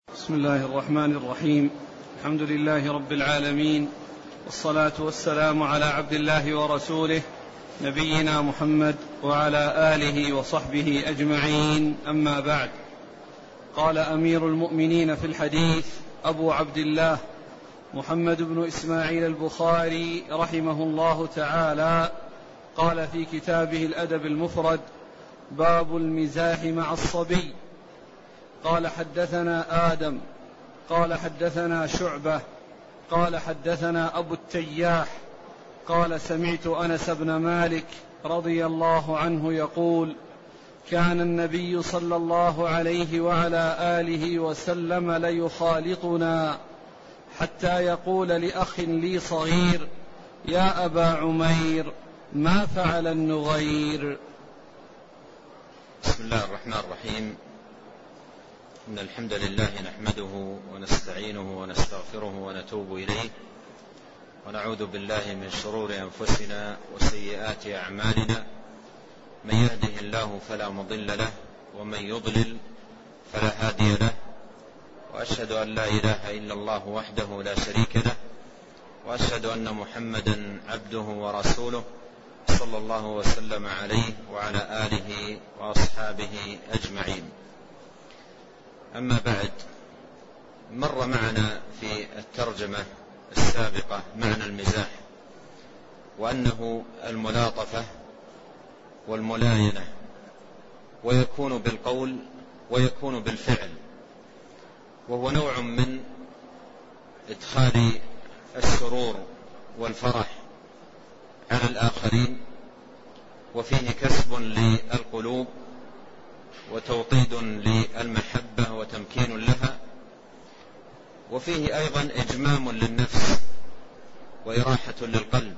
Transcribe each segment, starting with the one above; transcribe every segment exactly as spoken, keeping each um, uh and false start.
بسم الله الرحمن الرحيم. الحمد لله رب العالمين، والصلاة والسلام على عبد الله ورسوله نبينا محمد وعلى آله وصحبه أجمعين، أما بعد. قال أمير المؤمنين في الحديث أبو عبد الله محمد بن إسماعيل البخاري رحمه الله تعالى، قال في كتابه الأدب المفرد: باب المزاح مع الصبي. قال حدثنا آدم قال حدثنا شعبة قال حدثنا أبو التياح قال سمعت أنس بن مالك رضي الله عنه يقول: كان النبي صلى الله عليه وعلى آله وسلم ليخالطنا حتى يقول لأخ لي صغير: يا أبا عمير، ما فعل النغير؟ بسم الله الرحمن الرحيم. إن الحمد لله نحمده ونستعينه ونستغفره ونتوب إليه، ونعوذ بالله من شرور أنفسنا وسيئات أعمالنا. من يهده الله فلا مضل له، ومن يضلل فلا هادي له، وأشهد أن لا إله إلا الله وحده لا شريك له، وأشهد أن محمدا عبده ورسوله صلى الله وسلم عليه وعلى آله وأصحابه أجمعين. أما بعد، مر معنا في الترجمة السابقة معنى المزاح، وأنه الملاطفة والملاينة، ويكون بالقول ويكون بالفعل، وهو نوع من إدخال السرور والفرح على الآخرين، وفيه كسب للقلوب وتوطيد للمحبة وتمكين لها، وفيه أيضا إجمام للنفس وإراحة للقلب،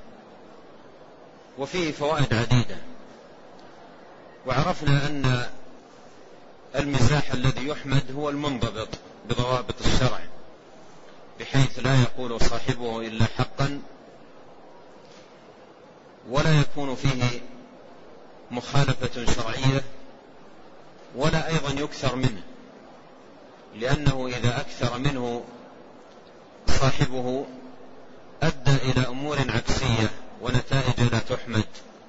وفيه فوائد عديدة. وعرفنا أن المزاح الذي يحمد هو المنضبط بضوابط الشرع، بحيث لا يقول صاحبه إلا حقا، ولا يكون فيه مخالفة شرعية، ولا أيضا يكثر منه، لأنه إذا أكثر منه صاحبه أدى إلى أمور عكسية ونتائج لا تحمد.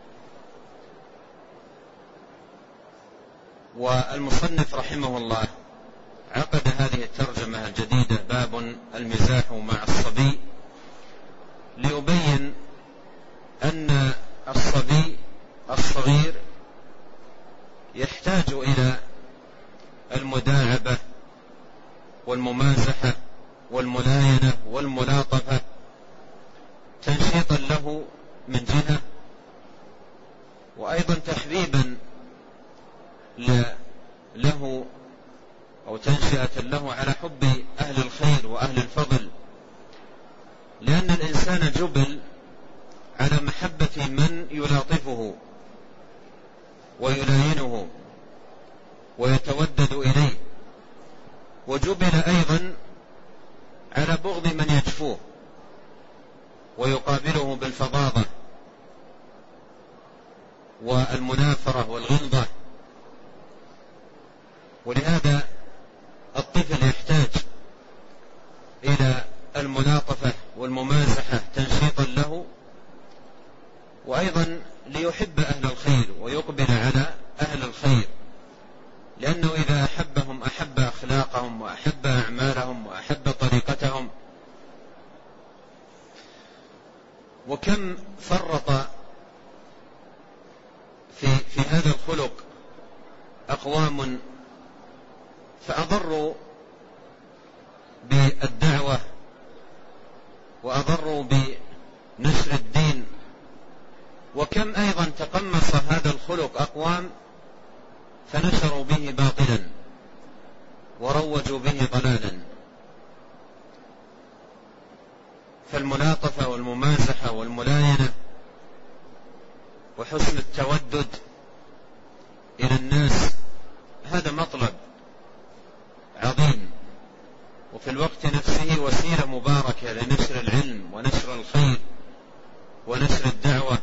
والمصنف رحمه الله عقد هذه الترجمة الجديدة: باب المزاح مع الصبي، ليبين أن الصبي الصغير يحتاج إلى المداعبة والممازحة والملاينة والملاطفة، تنشيطا له من جهة، وأيضا تحبيبا له أو تنشئة له على حب أهل الخير وأهل الفضل، لأن الإنسان جبل على محبة من يلاطفه ويلاينه ويتودد إليه، وجبل أيضا على بغض من يجفوه ويقابله بالفظاظة والمنافرة والغلظة. ولهذا الطفل يحتاج إلى الملاطفة والممازحة تنشيطا له، وأيضا ليحب أهل الخير ويقبل على أهل الخير، لأنه إذا أحبهم أحب أخلاقهم وأحب أعمالهم وأحب طريقتهم. وكم فرط في, في هذا الخلق أقوام فأضروا بالدعوة وأضروا بنشر الدين، وكم أيضا تقمص هذا الخلق أقوام فنشروا به باطلا وروجوا به ضلالا. فالملاطفة والممازحة والملاينة وحسن التودد إلى الناس هذا مطلب عظيم، وفي الوقت نفسه وسيلة مباركة لنشر العلم ونشر الخير ونشر الدعوة.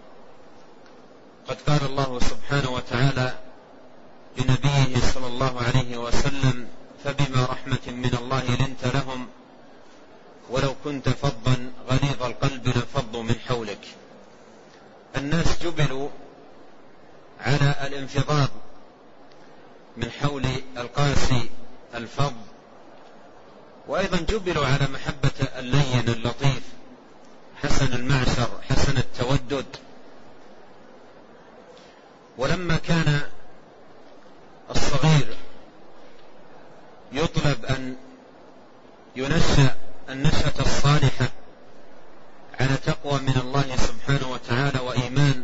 قد قال الله سبحانه وتعالى لنبيه صلى الله عليه وسلم فبما رحمة من الله لنت لهم ولو كنت فظا غليظ القلب لانفضوا من حولك. الناس جبلوا على الانفضاض من حول القاسي الفظ، وأيضا جبلوا على محبة اللين اللطيف حسن المعشر حسن التودد. ولما كان الصغير يطلب أن ينشأ النشأة الصالحة على تقوى من الله سبحانه وتعالى وإيمان،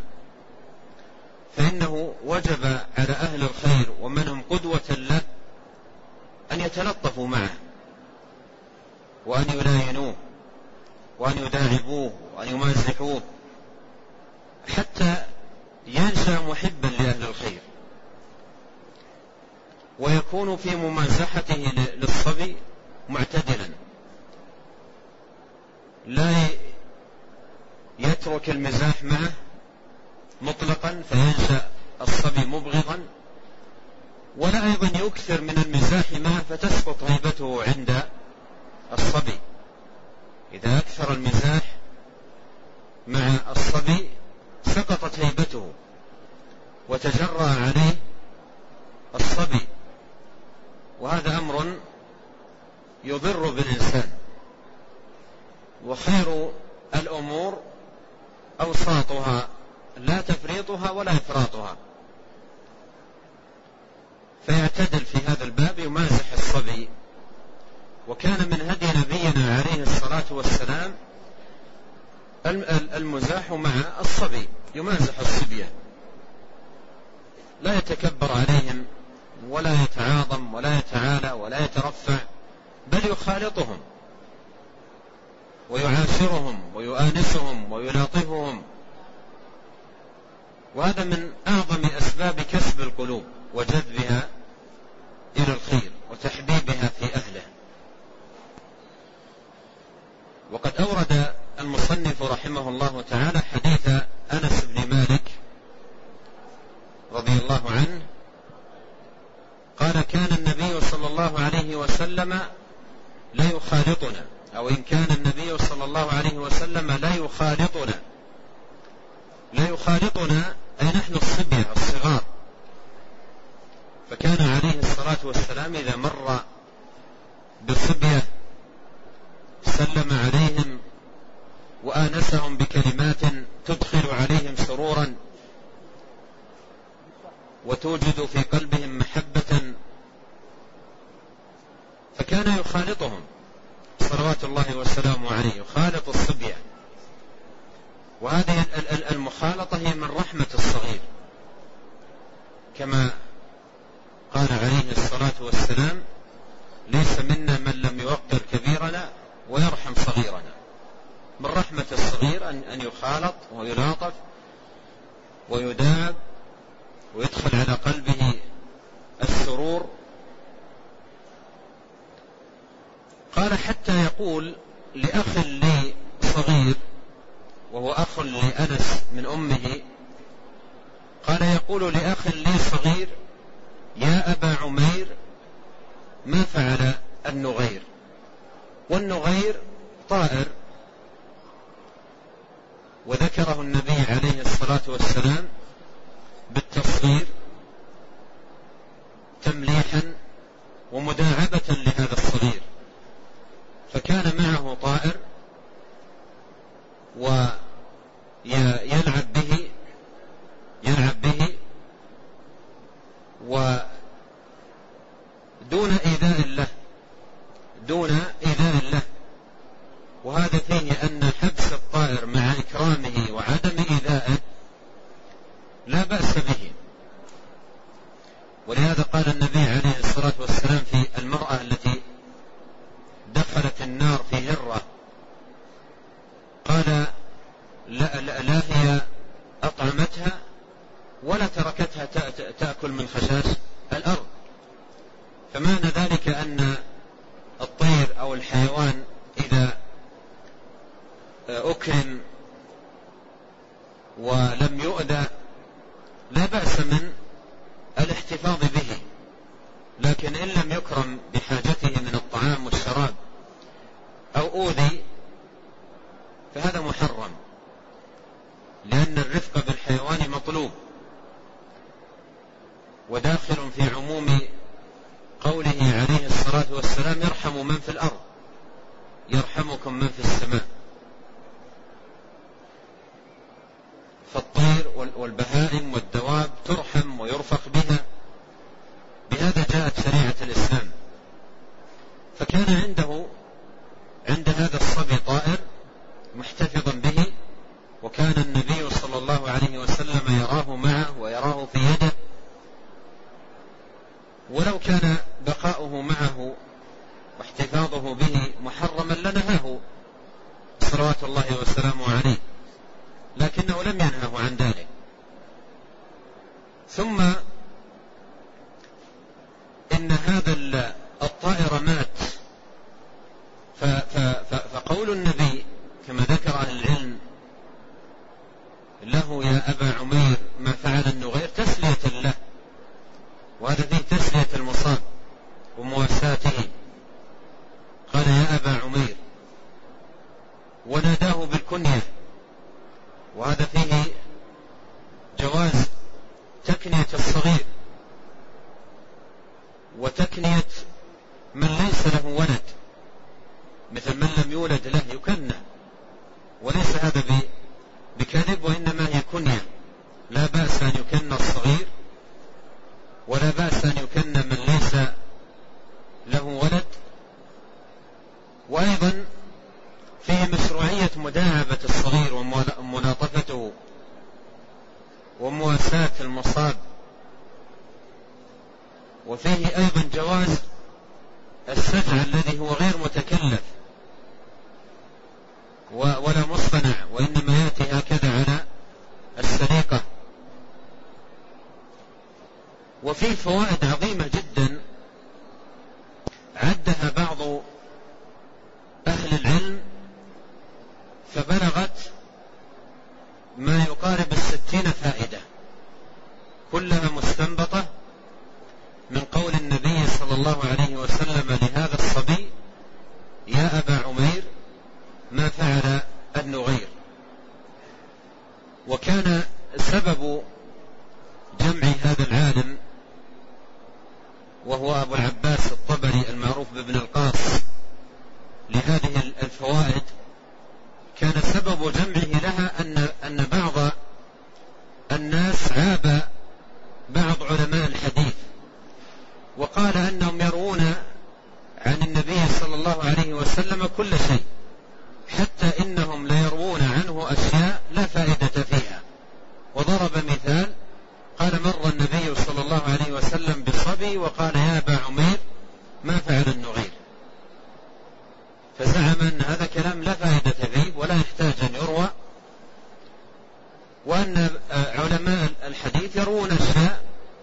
فإنه وجب على أهل الخير ومن هم قدوة له أن يتلطفوا معه وأن يلاينوه وأن يداعبوه وأن يمازحوه حتى ينشأ محبا لأهل الخير، ويكون في ممازحته للصبي معتدلا، لا يترك المزاح معه مطلقا فينشأ الصبي مبغضا، ولا أيضا يكثر من المزاح معه فتسقط هيبته عند الصبي. إذا أكثر المزاح مع الصبي سقطت هيبته وتجرأ عليه الصبي، وهذا أمر يضر بالإنسان. وخير الأمور أوساطها لا تفريطها ولا إفراطها، فيعتدل في هذا الباب يمازح الصبي. وكان من هدي نبينا عليه الصلاة والسلام المزاح مع الصبي، يمازح الصبية، لا يتكبر عليهم ولا يتعاظم ولا يتعالى ولا يترفع، بل يخالطهم ويعاشرهم ويؤانسهم ويلاطفهم. وهذا من أعظم أسباب كسب القلوب وجذبها إلى الخير وتحبيبها في أهله. وقد أورد المصنف رحمه الله تعالى حديث أنس بن مالك رضي الله عنه قال: كان النبي صلى الله عليه وسلم لا يخالطنا، أو إن كان النبي صلى الله عليه وسلم لا يخالطنا. لا يخالطنا أي نحن الصبية الصغار، فكان عليه الصلاة والسلام إذا مر بالصبية سلم عليهم وآنسهم بكلمات تدخل عليهم سرورا وتوجد في قلبهم محبة، فكان يخالطهم صلوات الله وسلامه عليه، يخالط الصبية. وهذه المخالطة هي من رحمة الصغير، كما قال عليه الصلاة والسلام: ليس منا من لم يوقر كبيرنا ويرحم صغيرنا. من رحمة الصغير أن يخالط ويلاطف ويداب ويدخل على قلبه السرور. قال: حتى يقول لأخ لي صغير، وهو أخ لأنس من أمه، قال يقول لأخ لي صغير: يا أبا عمير، ما فعل النغير؟ والنغير طائر، وذكره النبي عليه الصلاة والسلام بالتصغير تمليحا ومداعبة لهذا الصغير. فكان معه طائر ويلعب به يلعب به ودون إيذاء له دون إيذاء له وهذا فيه أن حبس الطائر مع إكرامه وعدم إيذائه لا بأس به. ولهذا قال النبي عليه الصلاة والسلام في المرأة التي دخلت النار في هرة، قال: لا, لا, لا هي أطعمتها ولا تركتها تأكل من خشاش الأرض. فمعنى ذلك أن الطير أو الحيوان إذا أكرم ولم يؤذى لا بأس من الاحتفاظ به، لكن إن لم لم يكرم بحاجته من الطعام والشراب أو أوذي فهذا محرم، لأن الرفق بالحيوان مطلوب، وداخل في عموم قوله عليه الصلاة والسلام: يرحم من في الأرض يرحمكم من في السماء. فالطير والبهائم والدواب ترحم ويرفق بها، بهذا جاءت شريعة الإسلام. فكان عنده عند هذا الصبي طائر محتفظا به، وكان النبي صلى الله عليه وسلم يراه معه ويراه في يده، ولو كان بقاؤه معه واحتفاظه به محرما لنهاه صلوات الله وسلامه عليه، لكنه لم ينهه عن ذلك. ثم إن هذا الطائر مات، فقول النبي كما ذكر أهل العلم له: يا أبا عمير ما فعل النغير، تسلية له، وهذا فيه تسلية المصاب ومواساته. قال: يا أبا عمير، وناداه بالكنية، وهذا فيه جواز تكنية الصغير وتكنية من ليس له ولد، مثل من لم يولد له يكنى، وليس هذا بكذب، وإنما هي كنية. لا بأس أن يكنى الصغير، ولا بأس أن يكنى من ليس له ولد. وأيضا فيه مشروعية مداعبة الصغير وملاطفته ومواساة المصاب، وفيه أيضا جواز السجع الذي هو غير متكلف ولا مصطنع، وإنما يأتي هكذا على السريقة. وفيه فوائد عظيمة جدا عدها بعض أهل العلم فبلغت ما يقارب الستين فائدة، كلها مستنبطة من قول النبي صلى الله عليه وسلم لهذا الصبي: يا أبا عمير ما فعل النغير. وكان سبب جمع هذا العالم، وهو أبو العباس الطبري المعروف بابن القاص، لهذه الفوائد، كان سبب جمعه لها أن أن بعض الناس عاب بعض علماء الحديث، وقال أنهم يروون عن النبي صلى الله عليه وسلم كل شيء، حتى إنهم ليروون عنه أشياء لا فائدة فيها. وضرب مثال، قال: مر النبي صلى الله عليه وسلم بالصبي وقال: يا أبا عمير ما فعل النغير، فزعم أن هذا كلام لا فائدة فيه ولا يحتاج أن يروى، وأن علماء الحديث يروون أشياء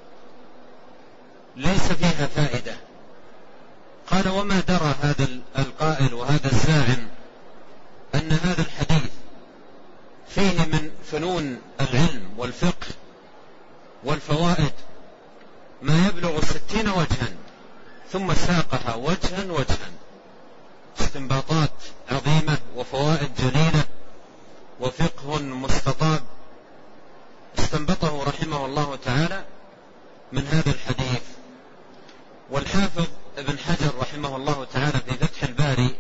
ليس فيها فائدة. قال: وما درى هذا القائل وهذا الزاعم أن هذا الحديث فيه من فنون العلم والفقه والفوائد ما يبلغ ستين وجها، ثم ساقها وجها وجها، استنباطات عظيمة وفوائد جليلة وفقه مستطاب استنبطه رحمه الله تعالى من هذا الحديث. والحافظ ابن حجر رحمه الله تعالى في فتح الباري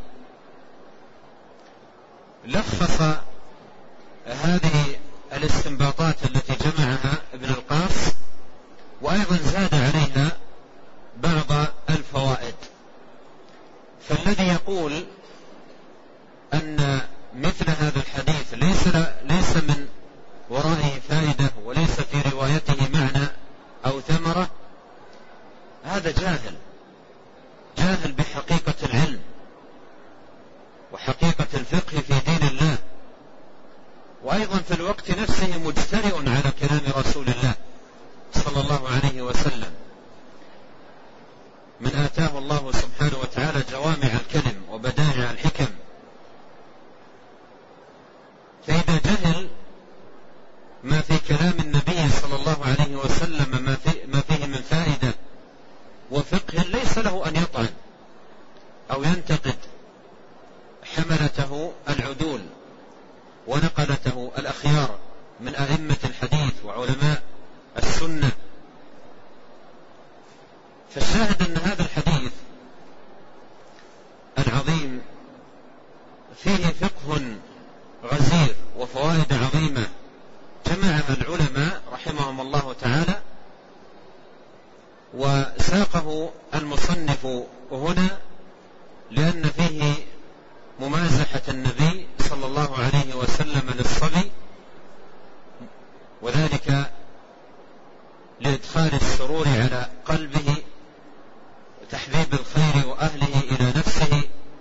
لخص هذه الاستنباطات التي جمعها ابن القاص، وأيضا زاد عليها بعض الفوائد. فالذي يقول أن مثل هذا الحديث ليس ليس من ورائه فائدة وليس في روايته معنى أو ثمرة، هذا جاهل جاهل بحقيقة العلم وحقيقة الفقه في دين الله، وأيضا في الوقت نفسه مجترئ على كلام رسول الله صلى الله عليه وسلم، من آتاه الله سبحانه وتعالى جوامع الكلم وبدائع الحكم. فإذا جهل ما في كلام النبي صلى الله عليه وسلم ما, في ما فيه من فائدة وفقه ليس له له أن يطعن أو ينتقد حملته العدول ونقلته الأخيار من أئمة الحديث وعلماء السنة. فالشاهد أن هذا الحديث العظيم فيه فقه غزير وفوائد عظيمة جمعها العلماء رحمهم الله تعالى، وساقه المصنف هنا لأن فيه ممازحة النبي صلى الله عليه وسلم للصبي، وذلك لإدخال السرور على قلبه وتحبيب الخير وأهله إلى نفسه،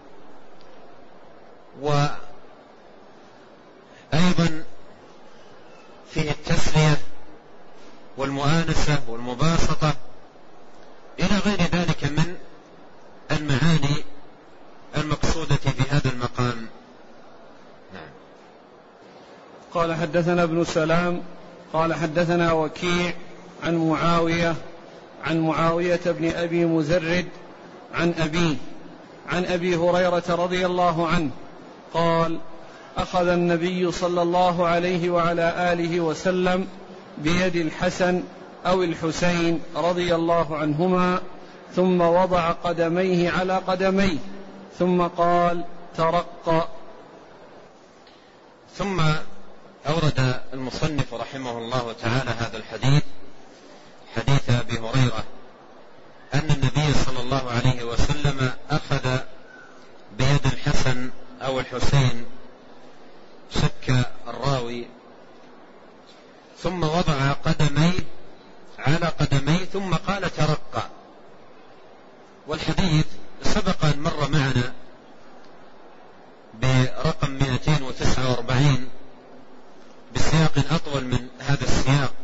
وأيضا فيه التسلية والمؤانسة والمباسطة إلى غير ذلك من المعاني المقصودة في هذا المقام. نعم. قال حدثنا ابن سلام قال حدثنا وكيع عن معاوية عن معاوية بن أبي مزرد عن أبيه عن أبي هريرة رضي الله عنه قال: أخذ النبي صلى الله عليه وعلى آله وسلم بيد الحسن أو الحسين رضي الله عنهما ثم وضع قدميه على قدميه ثم قال: ترقى. ثم أورد المصنف رحمه الله تعالى هذا الحديث، حديث أبي هريرة أن النبي صلى الله عليه وسلم أخذ بيد الحسن أو الحسين، شك الراوي، ثم وضع قدميه على قدميه ثم قال: ترقى. والحديث سبق أن مر معنا برقم مئتين وتسعة وأربعين بسياق أطول من هذا السياق،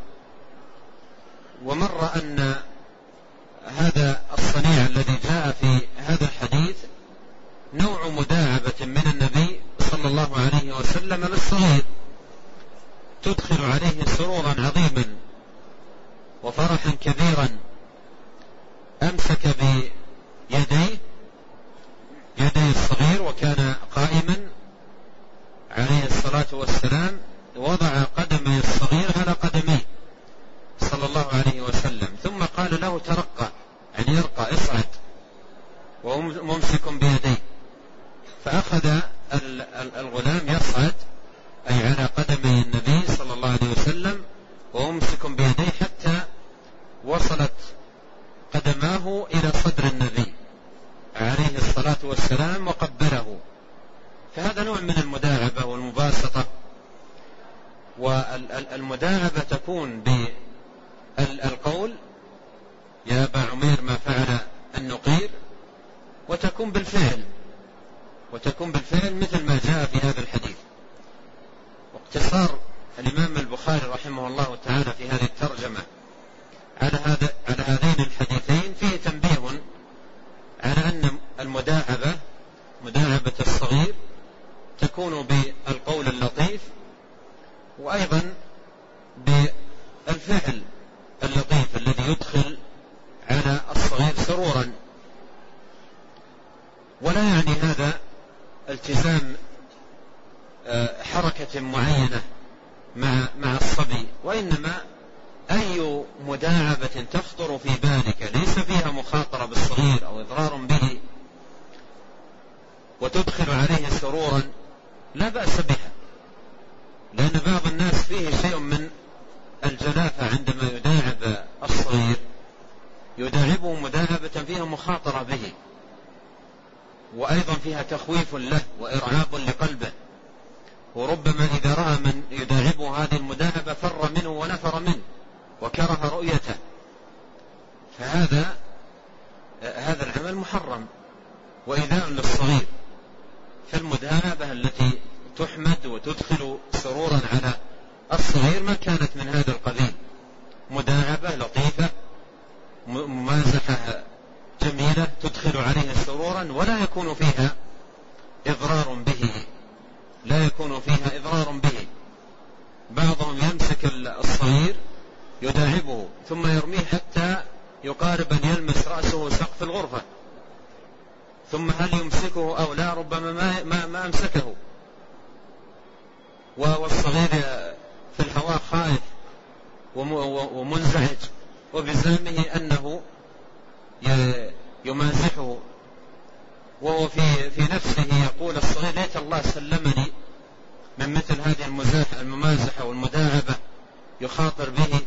ومر أن هذا الصنيع الذي جاء في هذا الحديث نوع مداعبة من النبي صلى الله عليه وسلم للصغير، تدخل عليه سرورا عظيما وفرحا كبيرا. أمسك بيديه يدي الصغير وكان قائما عليه الصلاة والسلام، وضع قدمي الصغير على قدميه صلى الله عليه وسلم، ثم قال له: ترقى، يعني يرقى، اصعد، وممسك بيديه. فأخذ الغلام يصعد أي على قدمي النبي صلى الله عليه وسلم وممسك بيديه حتى وصلت قدماه إلى صدر النبي عليه الصلاة والسلام وقبله. فهذا نوع من المداعبة والمباسطة، والمداعبة تكون بالقول: يا أبا عمير ما فعل النقير، وتكون بالفعل وتكون بالفعل مثل ما جاء في هذا الحديث. واقتصار الإمام البخاري رحمه الله تعالى في هذه الترجمة على هذا على هذين الحديثين فيه تنبيه على أن المداعبة مداعبة الصغير تكون بالقول اللطيف، وأيضا بالفعل اللطيف الذي يدخل على الصغير سرورا. ولا يعني هذا التزام حركة معينة مع مع الصبي، وإنما أي مداعبة تخطر في بالك ليس فيها مخاطرة بالصغير أو إضرار به وتدخل عليه سرورا لا بأس بها، لأن بعض الناس فيه شيء من الجلافة عندما يداعب الصغير، يداعبه مداعبة فيها مخاطرة به، وأيضا فيها تخويف له وإرعاب لقلبه، وربما إذا رأى من يداعبه هذه المداعبة فر منه ونفر منه وكره رؤيته. فهذا هذا العمل محرم وإيذاء للصغير. فالمداعبة التي تحمد وتدخل سرورا على الصغير ما كانت من هذا القبيل، مداعبة لطيفة ممازحة جميلة تدخل عليه سرورا ولا يكون فيها إضرار به لا يكون فيها إضرار به. بعضهم يمسك الصغير يداعبه ثم يرميه حتى يقارب أن يلمس رأسه سقف الغرفة ثم هل يمسكه أو لا؟ ربما ما, ما, ما أمسكه، والصغير في الهواء خائف ومنزعج وبزعمه أنه يمازحه، وهو في, في نفسه يقول الصغير ليت الله سلمني من مثل هذه الممازحة والمداعبة يخاطر به.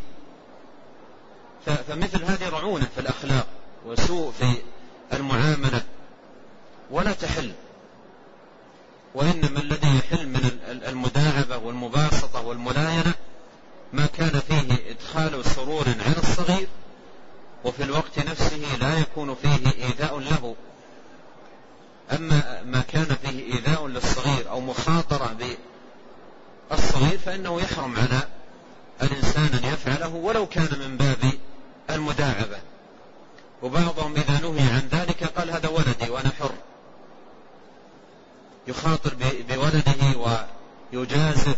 فمثل هذه رعونة في الأخلاق وسوء في المعاملة ولا تحل، وإنما الذي يحل من المداعبة والمباسطة والملاينة ما كان فيه إدخال سرور على الصغير وفي الوقت نفسه لا يكون فيه إيذاء له. أما ما كان فيه إيذاء للصغير أو مخاطرة بالصغير فإنه يحرم على الإنسان أن يفعله ولو كان من باب المداعبة. وبعضهم إذا نهي عن ذلك قال هذا ولدي وأنا حر، يخاطر بولده ويجازف.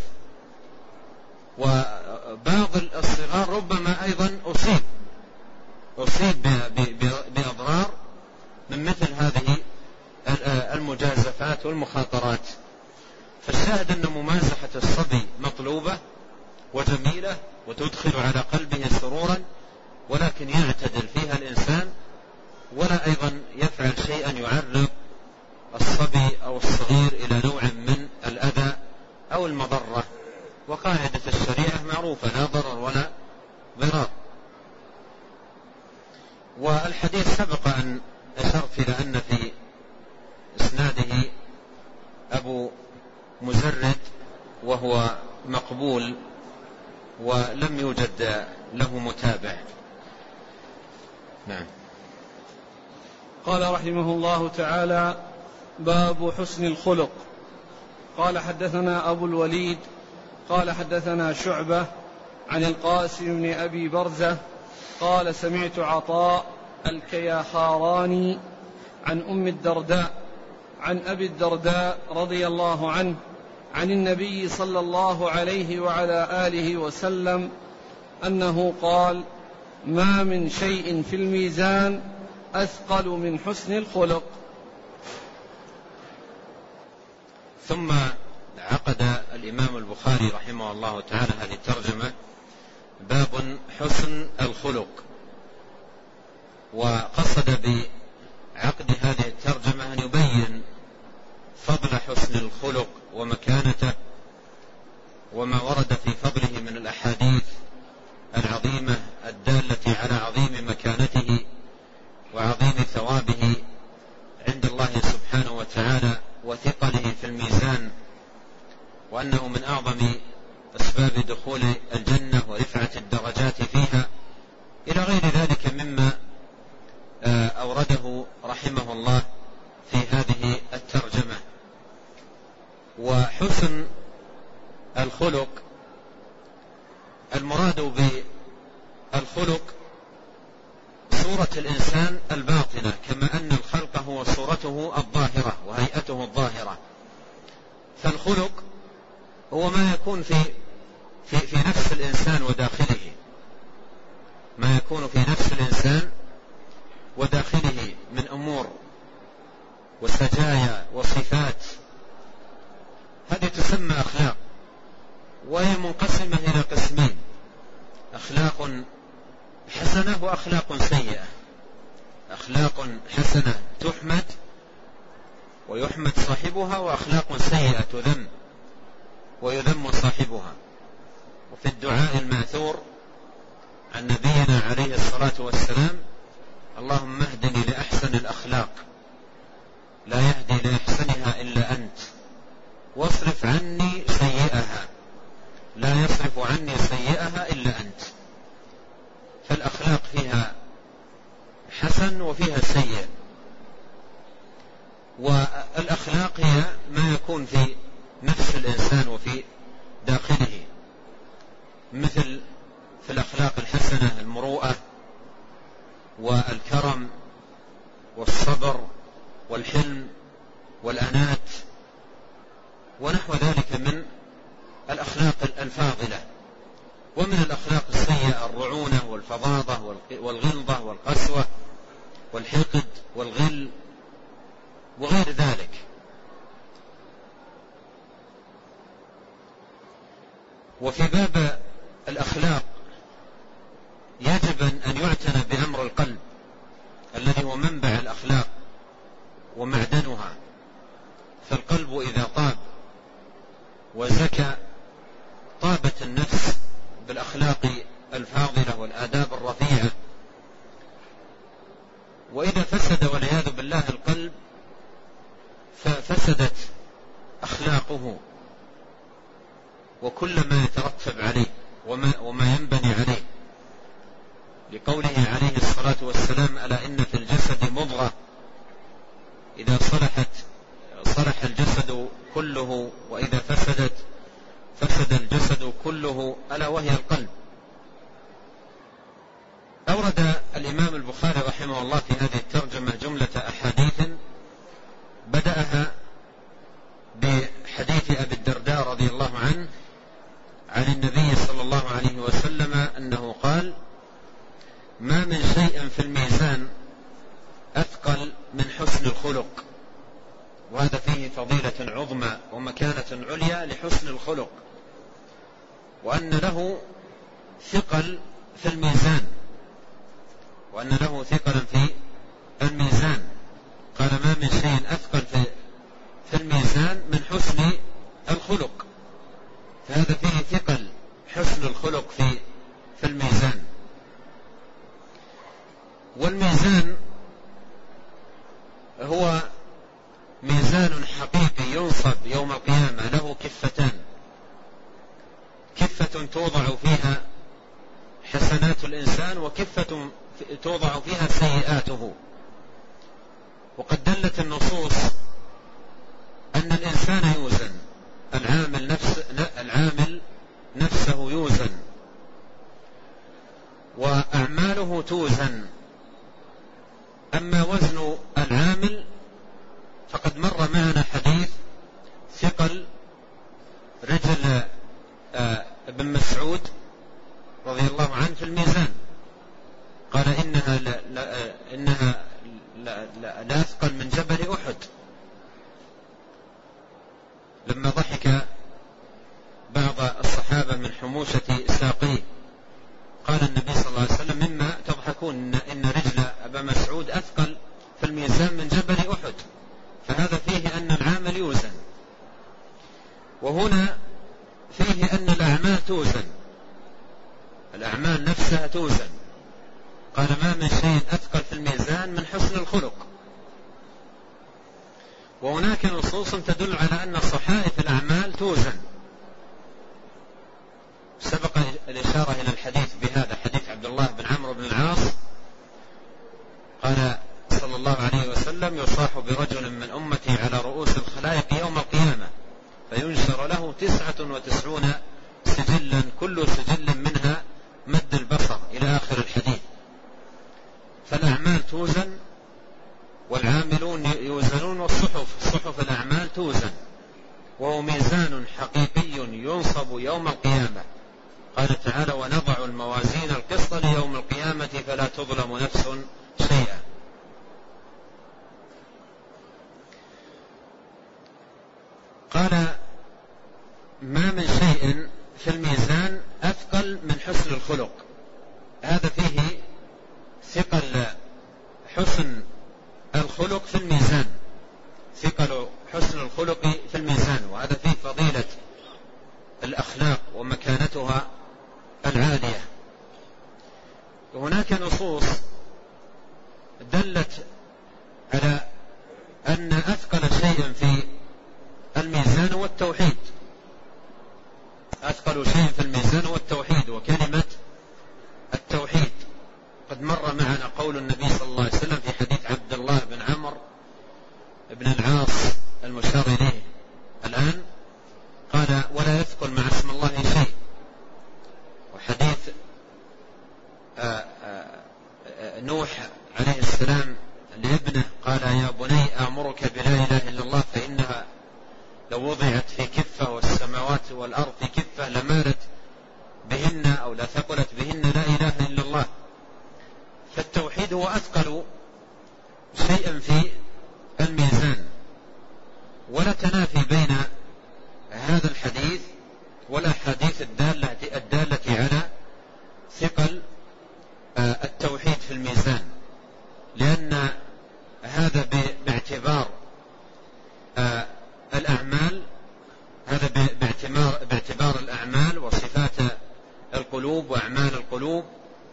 وبعض الصغار ربما أيضا أصيب أصيب بأضرار من مثل هذه المجازفات والمخاطرات. فالشاهد أن ممازحة الصبي مطلوبة وجميلة وتدخل على قلبه سرورا، ولكن يعتدل فيها الإنسان ولا أيضا يفعل شيئا يعرض الصبي أو الصغير إلى نوع من الأذى أو المضرة. وقاعدة الشريعة معروفة لا ضرر ولا ضرار. والحديث سبق أن أشرت إلى أن في إسناده أبو مزرد وهو مقبول ولم يوجد له متابع. نعم. قال رحمه الله تعالى: باب حسن الخلق. قال حدثنا أبو الوليد قال حدثنا شعبة عن القاسم بن أبي برزة قال سمعت عطاء الكياخاراني عن أم الدرداء عن أبي الدرداء رضي الله عنه عن النبي صلى الله عليه وعلى آله وسلم أنه قال: ما من شيء في الميزان أثقل من حسن الخلق. ثم عقد الإمام البخاري رحمه الله تعالى هذه الترجمة: باب حسن الخلق. وقصد بعقد هذه الترجمة أن يبين فضل حسن الخلق ومكانته وما ورد في فضله من الأحاديث العظيمة الدالة على عظيم مكانته وعظيم ثوابه عند الله سبحانه وتعالى وثقله في الميزان، وأنه من أعظم أسباب دخول الجنة ورفعة الدرجات فيها، إلى غير ذلك مما أورده رحمه الله في هذه الترجمة. وحسن الخلق المراد بالخلق صورة الإنسان الباطنة، كما أن الخلق هو صورته الظاهرة وهيئته الظاهرة. فالخلق هو ما يكون في في في نفس الإنسان وداخله، ما يكون في نفس الإنسان وداخله من أمور وسجايا وصفات، هذه تسمى أخلاق، وهي منقسمة إلى قسمين: أخلاق حسنة وأخلاق سيئة. أخلاق حسنة تحمد ويحمد صاحبها، وأخلاق سيئة تذم ويذم صاحبها. وفي الدعاء المأثور عن نبينا عليه الصلاة والسلام: اللهم اهدني لأحسن الأخلاق لا يهدي لأحسنها إلا أنت، واصرف عني سيئها لا يصرف عني سيئها إلا أنت. فالأخلاق فيها حسن وفيها سيء. والأخلاق هي ما يكون في نفس الإنسان وفي داخله، مثل في الأخلاق الحسنة المروءة والكرم والصبر والحلم والأنات ونحو ذلك من الأخلاق الفاضلة. ومن الأخلاق السيئة الرعونة والفظاظة والغلظة والقسوة والحقد والغل غير ذلك. وفي باب الأخلاق يجب أن يعتنى بأمر القلب الذي هو منبع الأخلاق ومعدنها. فالقلب إذا طاب وزكى طابت النفس بالأخلاق الفاضلة والآداب الرفيعة. وإذا فسد والعياذ بالله القلب ففسدت أخلاقه وكل ما يترتب عليه وما, وما ينبني عليه، لقوله عليه الصلاة والسلام: ألا إن في الجسد مضغة إذا صلحت صلح الجسد كله وإذا فسدت فسد الجسد كله، ألا وهي القلب. أورد الإمام البخاري رحمه الله في هذه الترجمة جملة أحاديث، بدأها بحديث أبي الدرداء رضي الله عنه عن النبي صلى الله عليه وسلم أنه قال: ما من شيء في الميزان أثقل من حسن الخلق. وهذا فيه فضيلة عظمى ومكانة عليا لحسن الخلق، وأن له ثقل في الميزان وأن له ثقلا في الميزان. قال: ما من شيء أثقل في, في الميزان من حسن الخلق. فهذا فيه ثقل حسن الخلق في, في الميزان. والميزان هو ميزان حقيقي ينصب يوم القيامة، له كفتان: كفة توضع فيها حسنات الإنسان وكفة توضع فيها سيئاته. وقد دلت النصوص أن الإنسان يوزن، العامل, نفس العامل نفسه يوزن وأعماله توزن. أما وزن العامل فقد مر معنا حديث ثقل رجل ابن مسعود رضي الله عنه في الميزان. قال: إنها لا, لا, إنها لا, لا, لا أثقل من جبل أحد. لما ضحك بعض الصحابة من حموشة ساقيه قال النبي صلى الله عليه وسلم: مما تضحكون؟ إن رجل أبا مسعود أثقل في الميزان من جبل أحد. فهذا فيه أن العامل يوزن، وهنا فيه أن الأعمال توزن، الأعمال نفسها توزن. قال: ما من شيء أثقل في الميزان من حسن الخلق. وهناك نصوص تدل على أن صحائف الأعمال توزن. سبق الإشارة إلى الحديث بهذا، حديث عبد الله بن عمرو بن العاص قال صلى الله عليه وسلم: يصاح برجل من أمتي على رؤوس الخلائق يوم القيامة فينشر له تسعة وتسعون سجلا كل سجل منها مد البصر، إلى آخر الحديث. فالأعمال توزن والعاملون يوزنون، والصحف صحف الأعمال توزن، وهو ميزان حقيقي ينصب يوم القيامة. قال تعالى: ونضع الموازين القسط ليوم القيامة فلا تظلم نفس شيئا. قال: ما من شيء في الميزان أثقل من حسن الخلق. هذا فيه ثقل حسن الخلق في الميزان، ثقل حسن الخلق في الميزان، وهذا فيه فضيلة الأخلاق ومكانتها العالية. وهناك نصوص دلت على أن أثقل شيء في الميزان والتوحيد، أثقل شيء في الميزان والتوحيد وكلمة التوحيد. قد مر معنا قول النبي صلى الله عليه وسلم في حديث عبد الله بن عمرو بن العاص المشار إليه الآن، قال: ولا يثقل مع اسم الله شيء. وحديث آآ آآ نوح عليه السلام لابنه قال: يا بني آمرك بلا إله إلا الله فإنها لو وضعت في كفة والسماوات والأرض في كفة لمالت بهن أو لثقلت بهن لا إله إلا الله. فالتوحيد هو أثقل شيئا في الميزان، هذا باعتبار آه الأعمال، هذا باعتبار, باعتبار الأعمال وصفات القلوب وأعمال القلوب.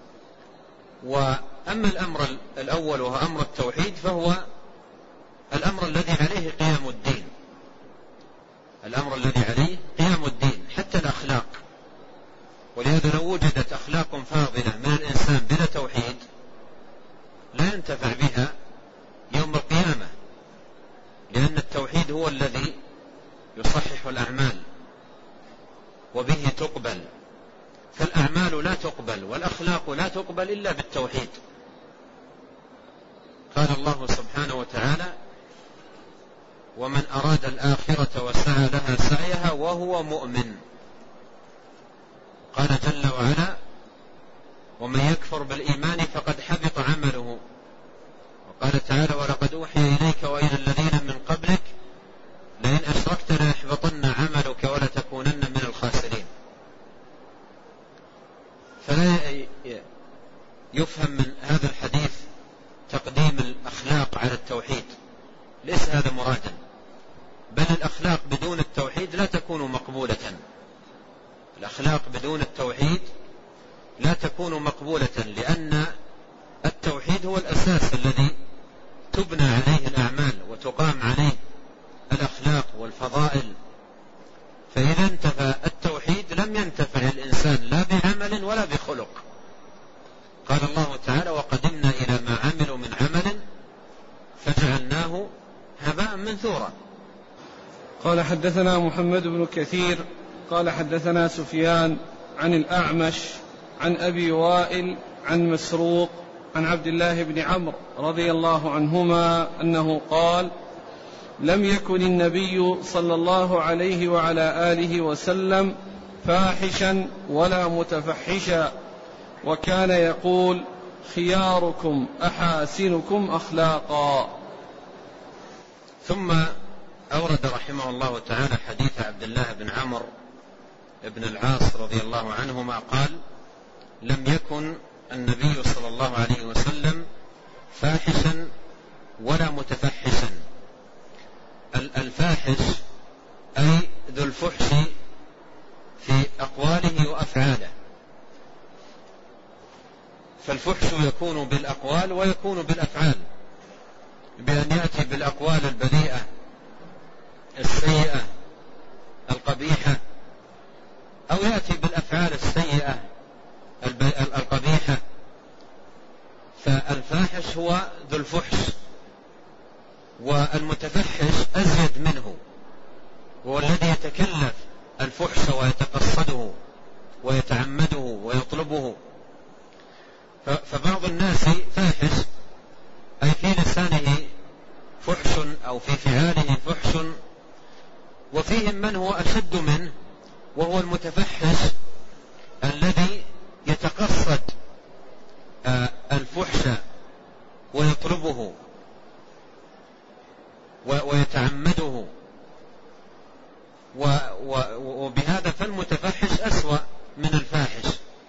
وأما الأمر الأول وهو أمر التوحيد فهو الأمر الذي عليه قيام الدين، الأمر الذي عليه قيام الدين حتى الأخلاق. ولهذا لو وجدت أخلاق فاضلة من الإنسان بلا توحيد لا ينتفع بها يوم القيامة، لأن التوحيد هو الذي يصحح الأعمال وبه تقبل، فالأعمال لا تقبل والأخلاق لا تقبل إلا بالتوحيد. قال الله سبحانه وتعالى: ومن أراد الآخرة وسعى لها سعيها وهو مؤمن. قال جل وعلا: ومن يكفر بالإيمان فقد حبط عمله. وقال تعالى: ولقد أوحي إليك وإلى الذين من قبلك لئن أشركت ليحبطن عملك ولتكونن من الخاسرين. فلا يفهم من هذا الحديث تقديم الأخلاق على التوحيد، ليس هذا مرادا، بل الأخلاق بدون التوحيد لا تكون مقبولة. الأخلاق بدون التوحيد لا تكون مقبولة، لأن التوحيد هو الأساس الذي تبنى عليه الأعمال وتقام عليه الأخلاق والفضائل. فإذا انتفى التوحيد لم ينتفع الإنسان لا بعمل ولا بخلق. قال الله تعالى: وقدمنا إلى ما عملوا من عمل فجعلناه هباء منثورا. قال: حدثنا محمد بن كثير قال حدثنا سفيان عن الأعمش عن أبي وائل عن مسروق عن عبد الله بن عمرو رضي الله عنهما أنه قال: لم يكن النبي صلى الله عليه وعلى آله وسلم فاحشا ولا متفحشا، وكان يقول: خياركم أحاسنكم أخلاقا. ثم أورد رحمه الله تعالى حديث عبد الله بن عمرو بن العاص رضي الله عنهما قال: لم يكن النبي صلى الله عليه وسلم فاحشا ولا متفحشا. الفاحش أي ذو الفحش في أقواله وأفعاله، فالفحش يكون بالأقوال ويكون بالأفعال، بأن يأتي بالأقوال البذيئة السيئة القبيحة، أو يأتي بالأفعال السيئة القبيحة. فالفاحش هو ذو الفحش، والمتفحش أزيد منه، هو الذي يتكلف الفحش ويتقصده ويتعمده ويطلبه. فبعض الناس فاحش أي في لسانه فحش أو في فعاله فحش، وفيهم من هو أشد منه وهو المتفحش الذي يتقصد الفحش ويطلبه ويتعمده، وبهذا فالمتفحش أسوأ من الفاحش.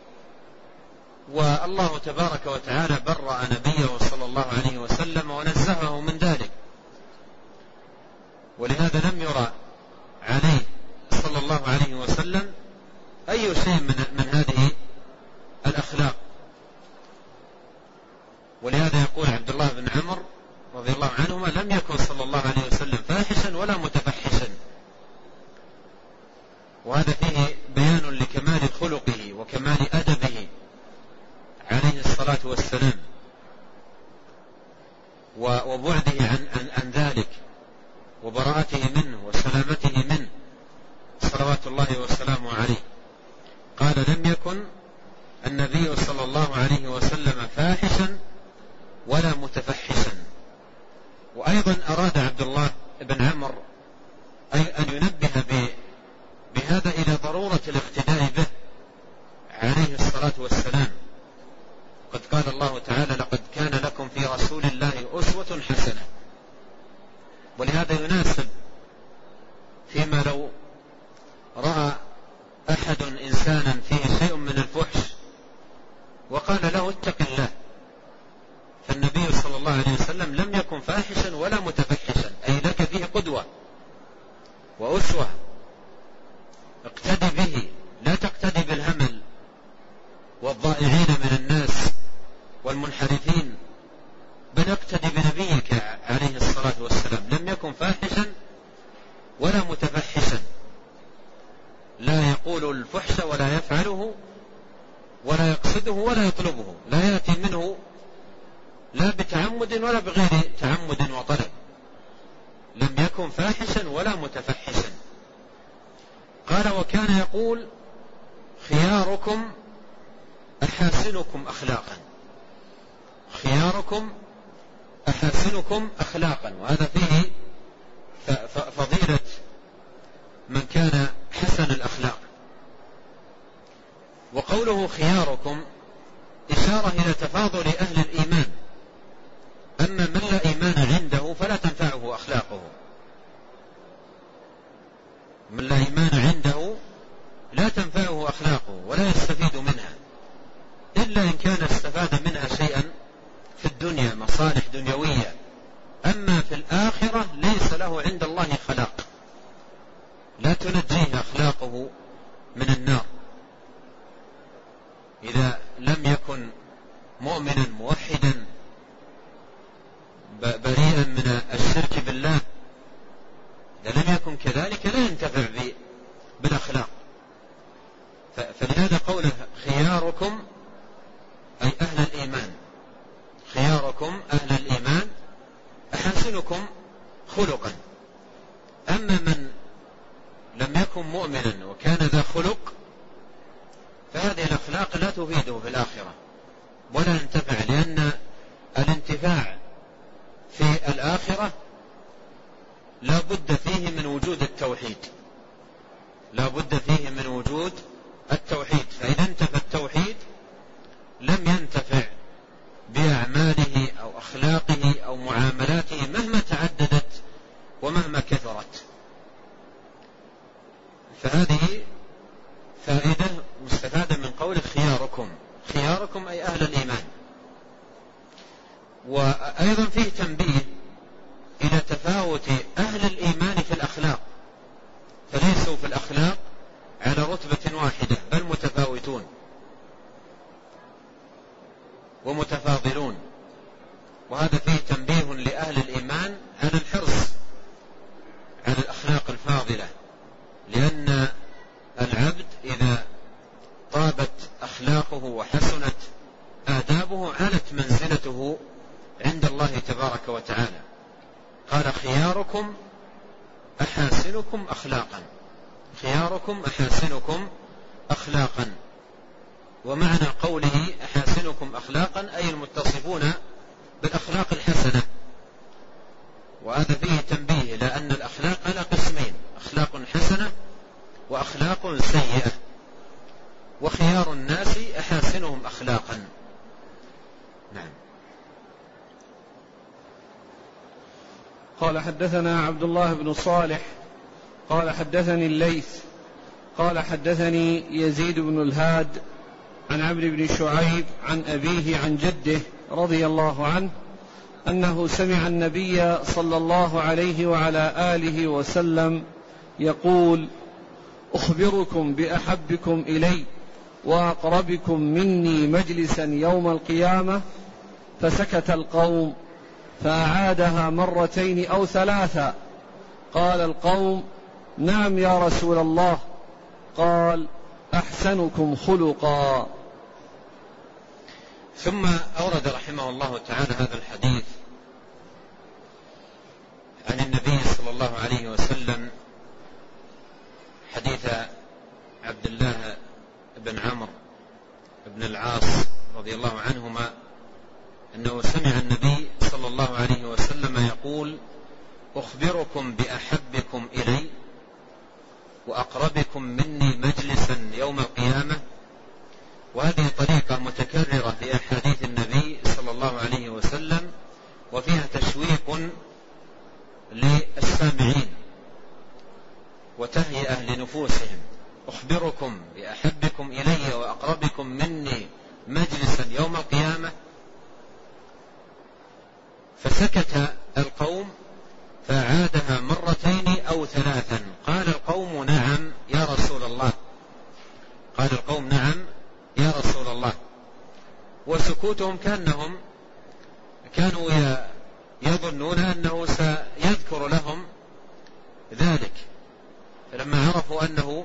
والله تبارك وتعالى برأ نبيه صلى الله عليه وسلم ونزهه من ذلك، ولهذا لم يرى عليه صلى الله عليه وسلم أي شيء من, من هذه الأخلاق. ولهذا يقول عبد الله بن عمرو رضي الله عنهما: لم يكن صلى الله عليه وسلم فاحشا ولا متفحشا. وهذا فيه بيان لكمال خلقه وكمال أدبه عليه الصلاة والسلام، وبعده عن, عن, عن ذلك وبراءته منه وسلامته منه صلوات الله وسلامه عليه. قال: لم يكن النبي صلى الله عليه وسلم فاحشا ولا متفحشا. وأيضا أراد عبد الله بن عمرو أن ينبه بهذا إلى ضرورة الاقتداء به عليه الصلاة والسلام. قد قال الله تعالى: لقد كان لكم في رسول الله أسوة حسنة. ولهذا يناسب فيما لو رأى أحد إنسانا فيه شيء من الفحش وقال له: اتق الله، فالنبي صلى الله عليه وسلم لم يكن فاحشا ولا متفحشا، أي لك فيه قدوة وأسوة اقتدي به، لا تقتدي بالهمل والضائعين من الناس والمنحرفين، بل اقتدي بنبيك عليه الصلاة والسلام، لم يكن فاحشا ولا متفحشا، لا يقول الفحش ولا يفعله ولا يقصده ولا يطلبه، لا يأتي منه لا بتعمد ولا بغير تعمد وطلب، لم يكن فاحشا ولا متفحشا. قال وكان يقول خياركم أحاسنكم أخلاقا، خياركم أحاسنكم أخلاقا، وهذا فيه فضيلة من كان حسن الأخلاق. وقوله خياركم إشارة إلى تفاضل أهل الإيمان، أما من لا إيمان عنده فلا تنفعه أخلاقه، من لا إيمان عنده لا تنفعه أخلاقه ولا يستفيد منها، إلا إن كان استفاد منها شيئا في الدنيا، مصالح دنيوية، أما في الآخرة ليس له عند الله خلاق، لا تنجيه أخلاقه من النار إذا لم يكن مؤمنا موحدا بريئا من الشرك بالله، إذا لم يكن كذلك لا ينتفع بالأخلاق. فلهذا قوله خياركم أي أهل الإيمان، خياركم أهل الإيمان أحسنكم خلقا، أما من لم يكن مؤمنا وكان ذا خلق فهذه الأخلاق لا تفيده في الآخرة ولا ينتفع، لأن الانتفاع في الآخرة لا بد فيه من وجود التوحيد، لا بد فيه من وجود التوحيد، فإذا انتفى التوحيد لم ينتفع بأعماله أو أخلاقه أو معاملاته مهما تعددت ومهما كثرت. فهذه فائدة مستفادة من قول خياركم، خياركم أي أهل الإيمان. وأيضا فيه تنبيه إلى تفاوت أهل الإيمان في الأخلاق، فليسوا في الأخلاق على رتبة واحدة بل متفاوتون ومتفاضلون، وهذا فيه تنبيه لأهل الإيمان على الحرص على الأخلاق الفاضلة، لأن العبد إذا طابت أخلاقه وحسنت آدابه علت منزلته عند الله تبارك وتعالى. قال خياركم أحاسنكم أخلاقا، خياركم أحاسنكم أخلاقا، ومعنى قوله أحاسنكم أخلاقا أي المتصفون بالأخلاق الحسنة، وهذا فيه تنبيه إلى أن الأخلاق على قسمين، أخلاق حسنة وأخلاق سيئة، وخيار الناس أحاسنهم أخلاقا. نعم. قال حدثنا عبد الله بن صالح قال حدثني الليث قال حدثني يزيد بن الهاد عن عمرو بن شعيب عن أبيه عن جده رضي الله عنه أنه سمع النبي صلى الله عليه وعلى آله وسلم يقول: أخبركم بأحبكم إلي وأقربكم مني مجلسا يوم القيامة، فسكت القوم فأعادها مرتين أو ثلاثا، قال القوم: نعم يا رسول الله، قال: أحسنكم خلقا. ثم أورد رحمه الله تعالى هذا الحديث عن النبي صلى الله عليه وسلم، حديث عبد الله بن عمرو بن العاص رضي الله عنهما أنه سمع النبي صلى الله عليه وسلم يقول: أخبركم بأحبكم إلي وأقربكم مني مجلسا يوم القيامة. وهذه طريقة متكررة في أحاديث النبي صلى الله عليه وسلم، وفيها تشويق للسامعين وتهيئة لنفوسهم. أخبركم بأحبكم إلي وأقربكم مني مجلسا يوم القيامة. فسكت بيوتهم كأنهم كانوا يظنون أنه سيذكر لهم ذلك، فلما عرفوا أنه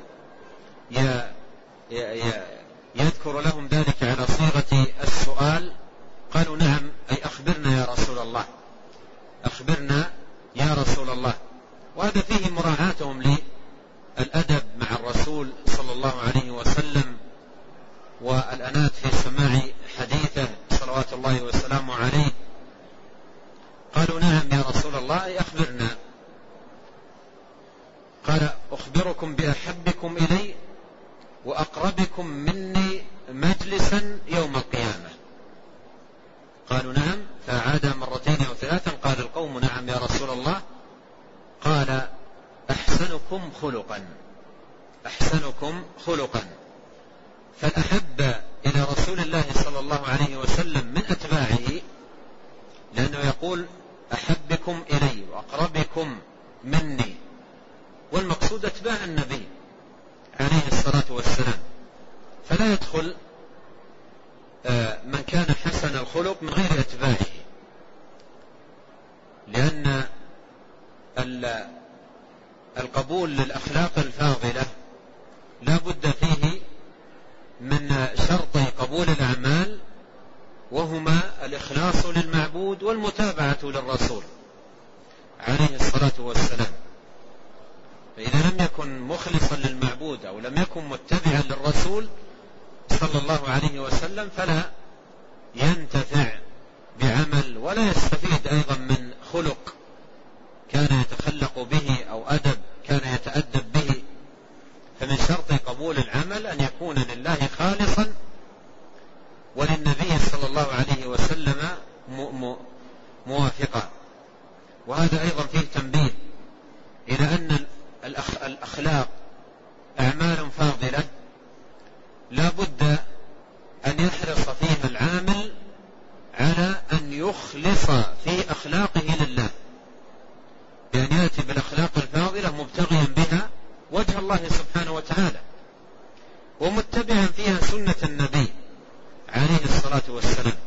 يذكر لهم ذلك على صيغة السؤال قالوا نعم، أي أخبرنا يا رسول الله، أخبرنا يا رسول الله. وهذا فيه مراعاتهم للأدب مع الرسول صلى الله عليه وسلم والأنات في سماع حديثه صلوات الله وسلامه عليه. قالوا نعم يا رسول الله، أي أخبرنا. قال أخبركم بأحبكم إلي وأقربكم مني مجلسا يوم القيامة. قالوا نعم، فعاد مرتين أو ثلاثا. قال القوم نعم يا رسول الله. قال أحسنكم خلقا، أحسنكم خلقا. فالأحب إلى رسول الله صلى الله عليه وسلم من أتباعه، لأنه يقول أحبكم إلي وأقربكم مني، والمقصود أتباع النبي عليه الصلاة والسلام. فلا يدخل من كان حسن الخلق من غير أتباعه، لأن القبول للأخلاق الفاضلة لا بد فيه من شرط قبول الأعمال، وهما الإخلاص للمعبود والمتابعة للرسول عليه الصلاة والسلام. فإذا لم يكن مخلصا للمعبود أو لم يكن متبعا للرسول صلى الله عليه وسلم فلا ينتفع بعمل ولا يستفيد أيضا من خلق كان يتخلق به أو أدب كان يتأدب به. فمن شرط قبول العمل أن يكون لله خالصا وللنبي صلى الله عليه وسلم موافقا. وهذا أيضا فيه تنبيه إلى أن الأخلاق أعمال فاضلة لا بد أن يحرص فيها العامل على أن يخلص في أخلاقه لله، بأن يأتي بالأخلاق الفاضلة مبتغيا بها وجه الله سبحانه وتعالى، ومتبعا فيها سنة النبي عليه الصلاة والسلام.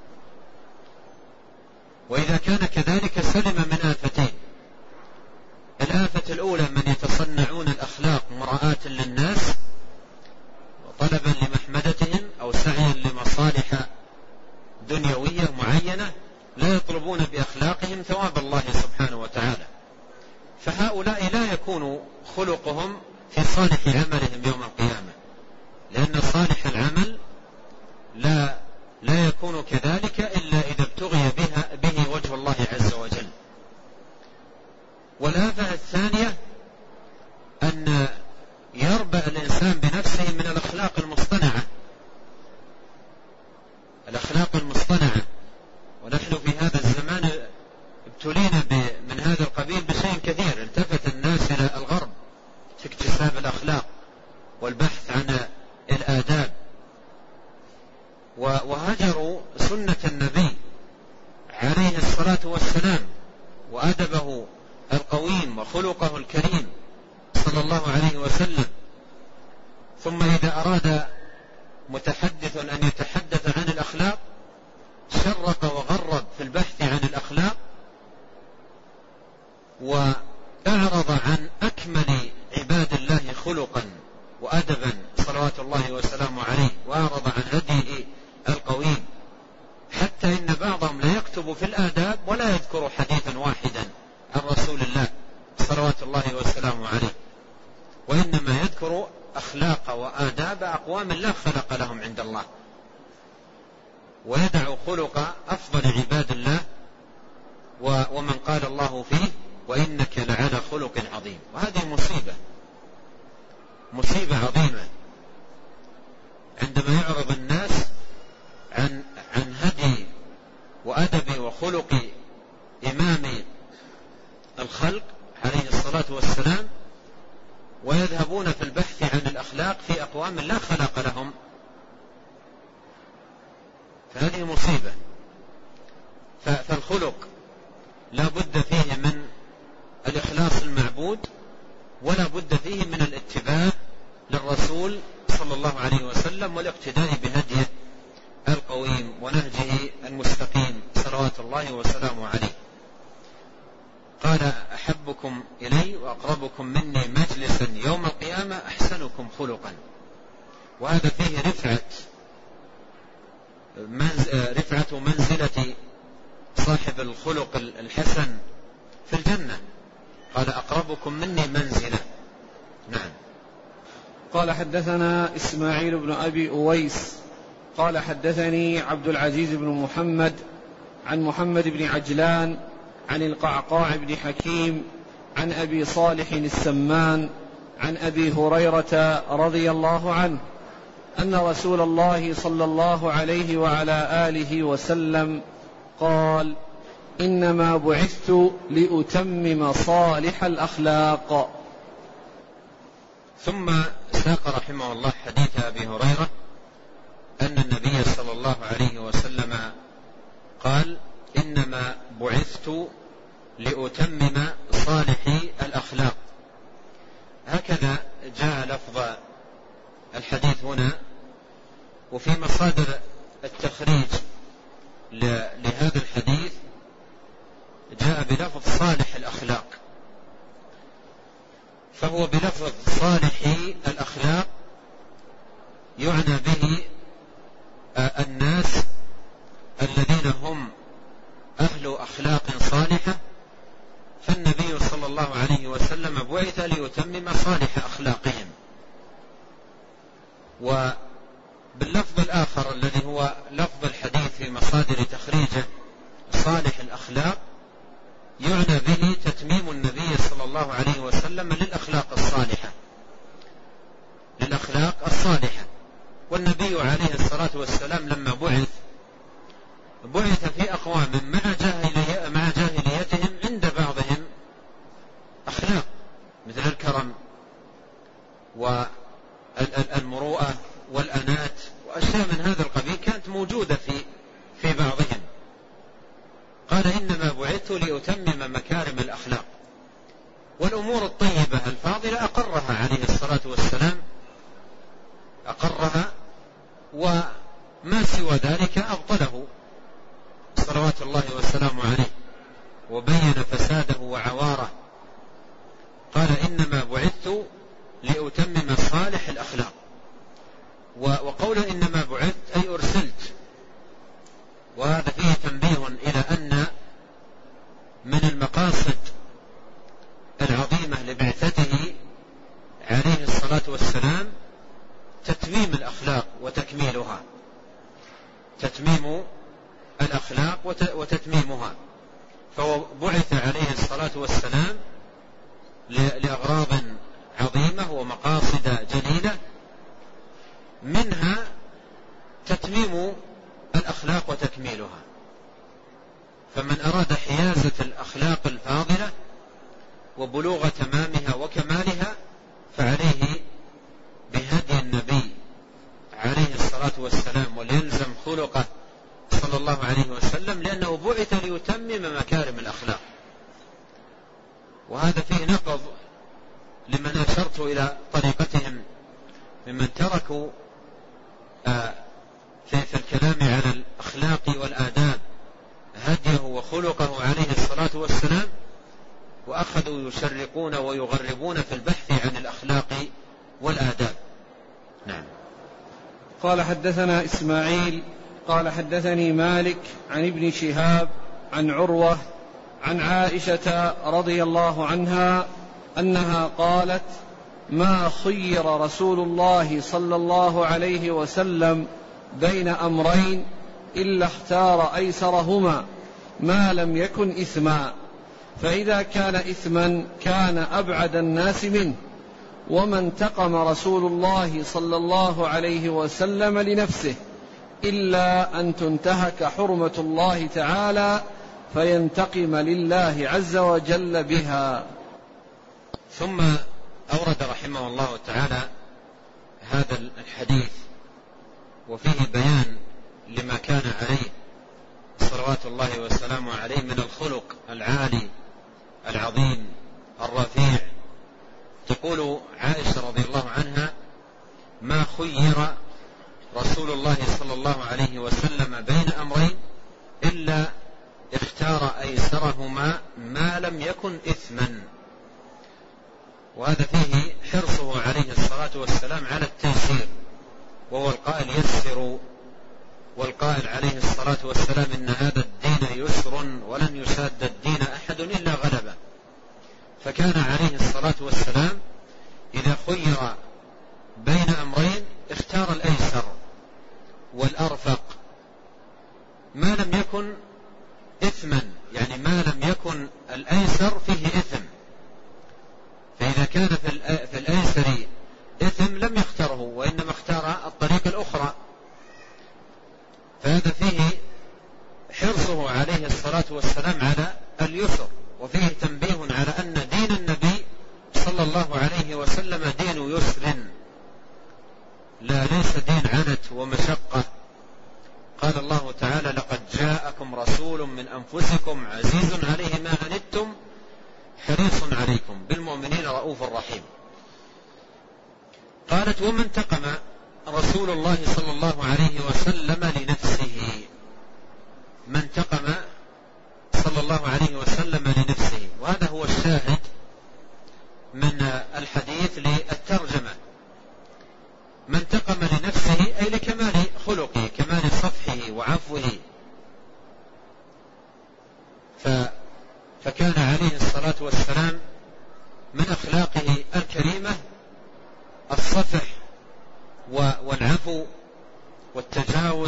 وإذا كان كذلك سلم من آفتين. الآفة الأولى من يتصنعون الأخلاق مراءة للناس وطلبا لمحمدتهم أو سعيا لمصالح دنيوية معينة، لا يطلبون بأخلاقهم ثواب الله سبحانه وتعالى. فهؤلاء لا يكون خلقهم في صالح عملهم يوم القيامة، لأن صالح العمل لا لا يكون كذلك إلا إذا ابتغي بها به وجه الله عز وجل. والآفة الثانية أن يربأ الإنسان بنفسه من الأخلاق المصطنعة، الأخلاق المصطنعة. ونحن في هذا الزمان ابتلينا من هذا القبيل بشيء كثير. التفت الناس إلى الغرب في اكتساب الأخلاق والبحث عن الآداب، وهجروا سنة النبي عليه الصلاة والسلام وأدبه القويم وخلقه الكريم صلى الله عليه وسلم. ثم إذا أراد متحدث أن يتحدث عن الأخلاق شرق وغرب في البحث عن الأخلاق، وأعرض عن أكمل عباد الله خلقا وأدبا صلوات الله وسلامه عليه، وأعرض عن هديه القويم، حتى إن بعضهم لا يكتب في الآداب ولا يذكر حديثا واحدا عن رسول الله صلوات الله وسلامه عليه، وإنما يذكر أخلاق وآداب أقوام لا خلق لهم عند الله، ويدع خلق أفضل عباد الله ومن قال الله فيه وإنك لعلى خلق عظيم. وهذه مصيبة مصيبة عظيمة عندما يعرض الناس عن عن هدي وأدب وخلق إمام الخلق عليه الصلاة والسلام، ويذهبون في البحث عن الأخلاق في أقوام لا خلق لهم. فهذه مصيبة. فالخلق لا بد فيه من الإخلاص المعبود، ولا بد فيه من الاتباع للرسول صلى الله عليه وسلم والاقتداء بهديه القويم ونهجه الله وسلامه عليه. قال: أحبكم إلي وأقربكم مني مجلسا يوم القيامة أحسنكم خلقا. وهذا فيه رفعة رفعة منزلة صاحب الخلق الحسن في الجنة. قال: أقربكم مني منزلة. نعم. قال: حدثنا إسماعيل بن أبي أويس قال: حدثني عبد العزيز بن محمد عن محمد بن عجلان عن القعقاع بن حكيم عن أبي صالح السمان عن أبي هريرة رضي الله عنه أن رسول الله صلى الله عليه وعلى آله وسلم قال: إنما بعثت لأتمم صالح الأخلاق. ثم ساق رحمه الله حديث أبي هريرة أن النبي صلى الله عليه وسلم قال: إنما بعثت لأتمم صالح الأخلاق. هكذا جاء لفظ الحديث هنا. وفي مصادر التخريج لهذا الحديث جاء بلفظ صالح الأخلاق، فهو بلفظ صالح الأخلاق يعنى به الناس الذين هم أهل أخلاق صالحة، فالنبي صلى الله عليه وسلم بعث ليتمم صالح أخلاقهم. وباللفظ الآخر الذي هو لفظ الحديث في مصادر تخريجه صالح الأخلاق يعنى به تتميم النبي صلى الله عليه وسلم للأخلاق الصالحة للأخلاق الصالحة. والنبي عليه الصلاة والسلام لما بعث بعث في أقوام مع جاهلية مع جاهليتهم عند بعضهم أخلاق مثل الكرم والمروءة والأنات وأشياء من هذا القبيل كانت موجودة في في بعضهم. قال: إنما بعثت لأتمم مكارم الأخلاق. والأمور الطيبة الفاضلة أقرها عليه الصلاة والسلام، أقرها، وما سوى ذلك أبطله صلوات الله والسلام عليه وبين فساده وعواره. قال: إنما بعثت لأتمم صالح الأخلاق. وقوله إنما بعثت أي أرسلت. وهذا فيه تنبيه إلى أن من المقاصد العظيمة لبعثته عليه الصلاة والسلام تتميم الأخلاق وتكميلها، تتميم الأخلاق وتتميمها. فهو بعث عليه الصلاة والسلام لأغراض عظيمة ومقاصد جليلة، منها تتميم الأخلاق وتكميلها. فمن أراد حيازة الأخلاق الفاضلة وبلوغ تمامها وكمالها فعليه بهدي النبي عليه الصلاة والسلام وليلزم خلقه صلى الله عليه وسلم، لأنه بعث ليتمم مكارم الأخلاق. وهذا فيه نقض لمن أشرت إلى طريقتهم ممن تركوا في الكلام على الأخلاق والآداب هديه وخلقه عليه الصلاة والسلام، وأخذوا يشرقون ويغربون في البحث عن الأخلاق والآداب. نعم. قال: حدثنا إسماعيل قال: حدثني مالك عن ابن شهاب عن عروة عن عائشة رضي الله عنها أنها قالت: ما خير رسول الله صلى الله عليه وسلم بين أمرين إلا اختار أيسرهما ما لم يكن إثما، فإذا كان إثما كان أبعد الناس منه، وما انتقم رسول الله صلى الله عليه وسلم لنفسه إلا أن تنتهك حرمة الله تعالى فينتقم لله عز وجل بها. ثم أورد رحمه الله تعالى هذا الحديث وفيه بيان لما كان عليه صلوات الله والسلام عليه من الخلق العالي العظيم الرفيع. تقول عائشة رضي الله عنها: ما خير رسول الله صلى الله عليه وسلم بين أمرين إلا اختار أيسرهما ما لم يكن إثما. وهذا فيه حرصه عليه الصلاة والسلام على التيسير، وهو القائل يسروا، والقائل عليه الصلاة والسلام إن هذا الدين يسر ولن يشاد الدين أحد إلا غلبه. فكان عليه الصلاة والسلام إذا خير بين أمرين اختار الأيسر والأرفق ما لم يكن إثما، يعني ما لم يكن الأيسر فيه إثم. فإذا كان في الأيسر إثم لم يختاره، وإنما اختار الطريق الأخرى. فهذا فيه حرصه عليه الصلاة والسلام على اليسر، وفيه تنبيه على أن دين النبي صلى الله عليه وسلم دين يسر، لا ليس دين عنت ومشقة. قال الله تعالى: لقد جاءكم رسول من أنفسكم عزيز عليه ما عنتم حريص عليكم بالمؤمنين رؤوف رحيم. قالت: وما انتقم رسول الله صلى الله عليه وسلم لنفسه. ما انتقم صلى الله عليه وسلم لنفسه، وهذا هو الشاهد من الحديث للترجمة. ما انتقم لنفسه أي لكمال خلقه، كمال صفحه وعفوه. فكان عليه الصلاة والسلام من أخلاقه الكريمة الصفح والعفو والتجاوز.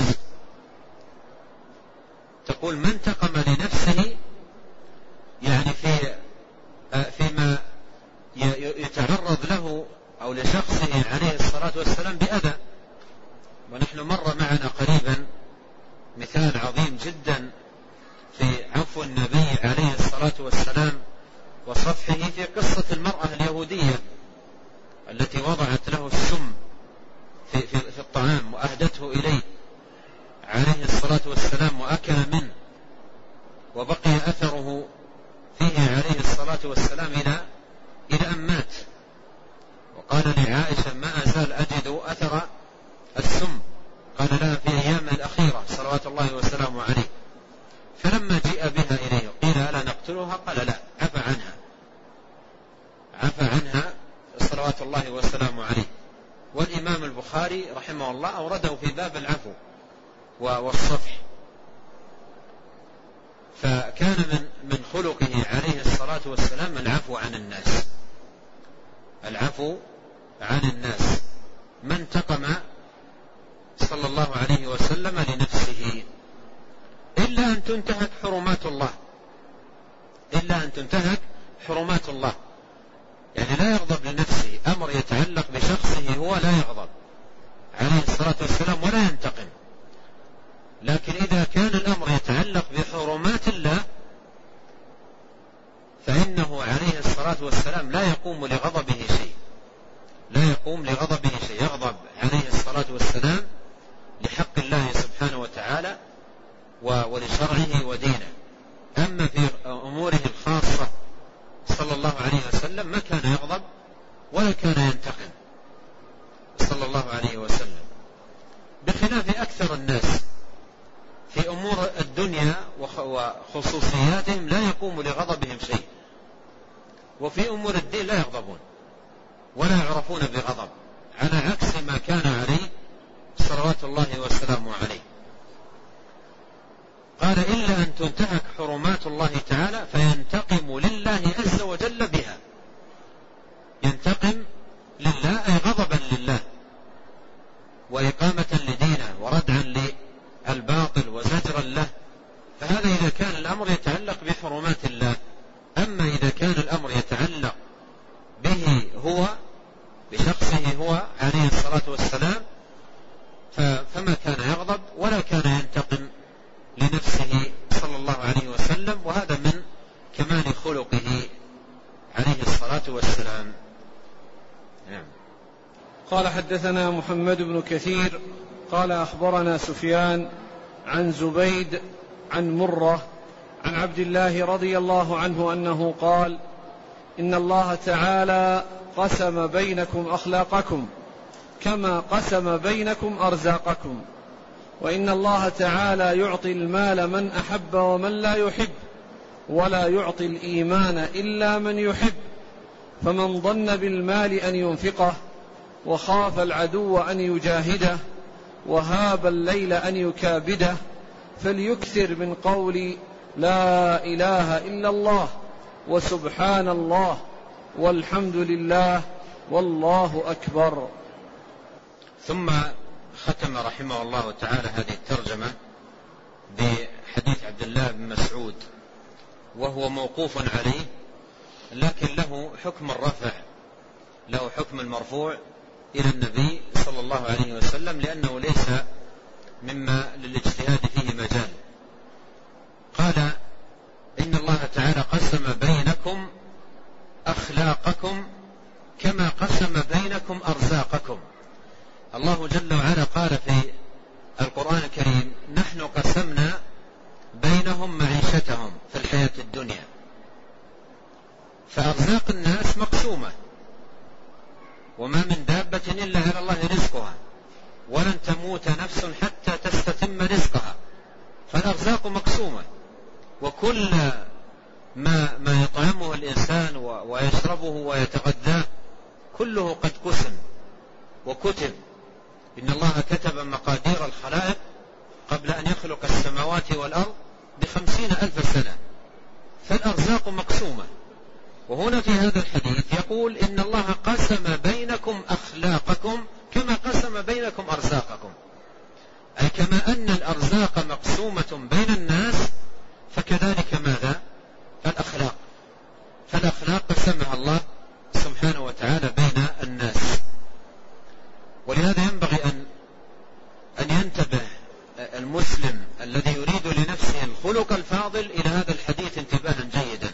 تقول ما انتقم لنفسه، يعني في فيما يتعرض له أو لشخصه عليه الصلاة والسلام بأذى. ونحن مر معنا قريبا مثال عظيم جدا في عفو النبي عليه الصلاة والسلام وصفحه في قصة المرأة اليهودية التي وضعت له السم في, في, في الطعام وأهدته إليه عليه الصلاة والسلام وأكل منه، وبقي أثره فيه عليه الصلاة والسلام إلى إلى أن مات. وقال لعائشة: ما أزال أجد أثر السم. قال لها: في أيام الأخيرة صلوات الله وسلامه عليه. فلما جاء بها إليه قيل: ألا نقتلها؟ قال: لا، عفى عنها، عفى عنها صلوات الله وسلامه عليه. والإمام البخاري رحمه الله أورده في باب العفو والصفح. فكان من من خلقه عليه الصلاة والسلام العفو عن الناس، العفو عن الناس. ما انتقم صلى الله عليه وسلم لنفسه إلا أن تنتهك حرمات الله، إلا أن تنتهك حرمات الله. يعني لا يغضب لنفسه، أمر يتعلق بشخصه هو لا يغضب عليه الصلاة والسلام ولا ينتقم. لكن إذا كان الأمر يتعلق بحرمات الله فإنه عليه الصلاة والسلام لا يقوم لغضبه شيء، لا يقوم لغضبه شيء. يغضب عليه الصلاة والسلام لحق الله سبحانه وتعالى ولشرعه ودينه. أما في أموره الخاصة صلى الله عليه وسلم ما كان يغضب ولا كان ينتقم صلى الله عليه وسلم، بخلاف أكثر الناس في أمور الدنيا وخصوصياتهم لا يقوم لغضبهم شيء، وفي أمور الدين لا يغضبون ولا يعرفون بغضب، على عكس ما كان عليه صلوات الله وسلامه عليه. قال: إلا أن تنتهك حرمات الله تعالى فينتقم لله عز وجل بها. ينتقم لله أي غضبا لله وإقامة لدينه وردعا للباطل وزجرا له. فهذا إذا كان الأمر يتعلق بحرمات الله. أما إذا كان الأمر يتعلق به هو بشخصه هو عليه الصلاة والسلام فما كان يغضب ولا كان ينتقم لنفسه صلى الله عليه وسلم. وهذا من كمال خلقه عليه الصلاة والسلام. نعم. قال: حدثنا محمد بن كثير قال: أخبرنا سفيان عن زبيد عن مرة عن عبد الله رضي الله عنه أنه قال: إن الله تعالى قسم بينكم أخلاقكم كما قسم بينكم أرزاقكم، وإن الله تعالى يعطي المال من أحب ومن لا يحب، ولا يعطي الإيمان إلا من يحب. فمن ظن بالمال أن ينفقه، وخاف العدو أن يجاهده، وهاب الليل أن يكابده، فليكثر من قول لا إله إلا الله وسبحان الله والحمد لله والله أكبر. ثم ختم رحمه الله تعالى هذه الترجمة بحديث عبد الله بن مسعود، وهو موقوف عليه لكن له حكم الرفع، له حكم المرفوع إلى النبي صلى الله عليه وسلم، لأنه ليس مما للاجتهاد فيه مجال. قال إن الله تعالى قسم بينكم أخلاقكم كما قسم بينكم أرزاقكم. الله جل وعلا قال في القرآن الكريم نحن قسمنا بينهم معيشتهم في الحياة الدنيا، فأرزاق الناس مقسومة، وما من دابة إلا على الله رزقها، ولن تموت نفس حتى تستتم رزقها، فالأرزاق مقسومة، وكل ما, ما يطعمه الإنسان ويشربه ويتغذاه كله قد قسم وكتب. إن الله كتب مقادير الخلائق قبل أن يخلق السماوات والأرض بخمسين ألف سنة، فالأرزاق مقسومة. وهنا في هذا الحديث يقول إن الله قسم بينكم أخلاقكم كما قسم بينكم أرزاقكم، أي كما أن الأرزاق مقسومة بين الناس فكذلك ماذا؟ الأخلاق. فالأخلاق قسمها الله سبحانه وتعالى بين الناس. ولهذا ينبغي أن أن ينتبه المسلم الذي يريد لنفسه الخلق الفاضل إلى هذا الحديث انتباها جيدا.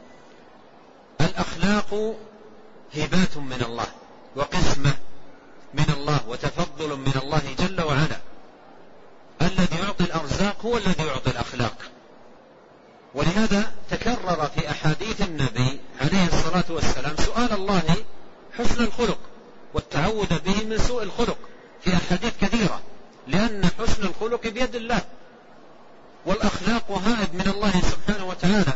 الأخلاق هبات من الله وقسمة من الله وتفضل من الله جل وعلا. الذي يعطي الأرزاق هو الذي يعطي الأخلاق. ولهذا تكرر في أحاديث النبي عليه الصلاة والسلام سؤال الله حسن الخلق والتعوذ به من سوء الخلق في أحاديث كثيرة، لأن حسن الخلق بيد الله، والأخلاق هائب من الله سبحانه وتعالى.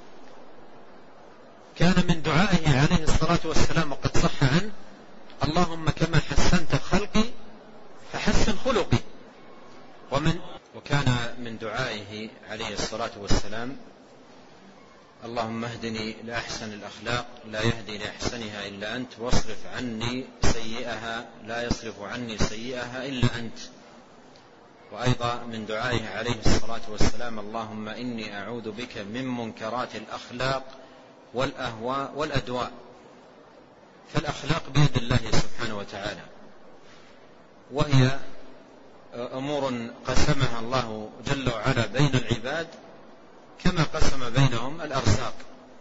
كان من دعائه عليه الصلاة والسلام وقد صح عنه اللهم كما حسنت خلقي فحسن خلقي. ومن وكان من دعائه عليه الصلاة والسلام اللهم اهدني لأحسن الأخلاق لا يهدي لأحسنها إلا أنت، واصرف عني سيئها لا يصرف عني سيئها إلا أنت. وأيضا من دعائه عليه الصلاة والسلام اللهم إني أعوذ بك من منكرات الأخلاق والأهواء والأدواء. فالأخلاق بيد الله سبحانه وتعالى، وهي أمور قسمها الله جل وعلا بين العباد كما قسم بينهم الأرزاق.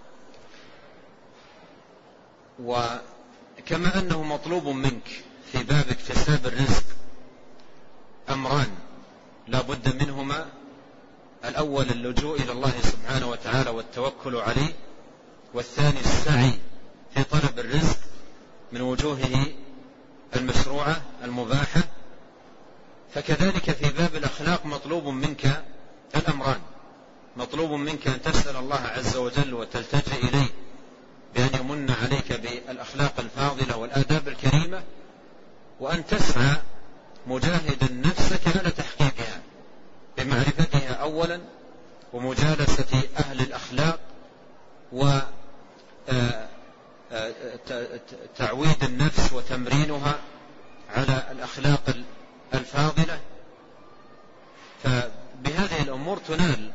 وكما أنه مطلوب منك في باب اكتساب الرزق أمران لا بد منهما: الأول اللجوء إلى الله سبحانه وتعالى والتوكل عليه، والثاني السعي في طلب الرزق من وجوهه المشروعة المباحة. فكذلك في باب الأخلاق مطلوب منك الأمران: مطلوب منك أن تسأل الله عز وجل وتلتجئ إليه بأن يمن عليك بالأخلاق الفاضلة والآداب الكريمة، وأن تسعى مجاهدا نفسك على تحقيقها بمعرفتها أولا، ومجالسة أهل الأخلاق، وتعويد النفس وتمرينها على الأخلاق الفاضلة. فبهذه الأمور تنال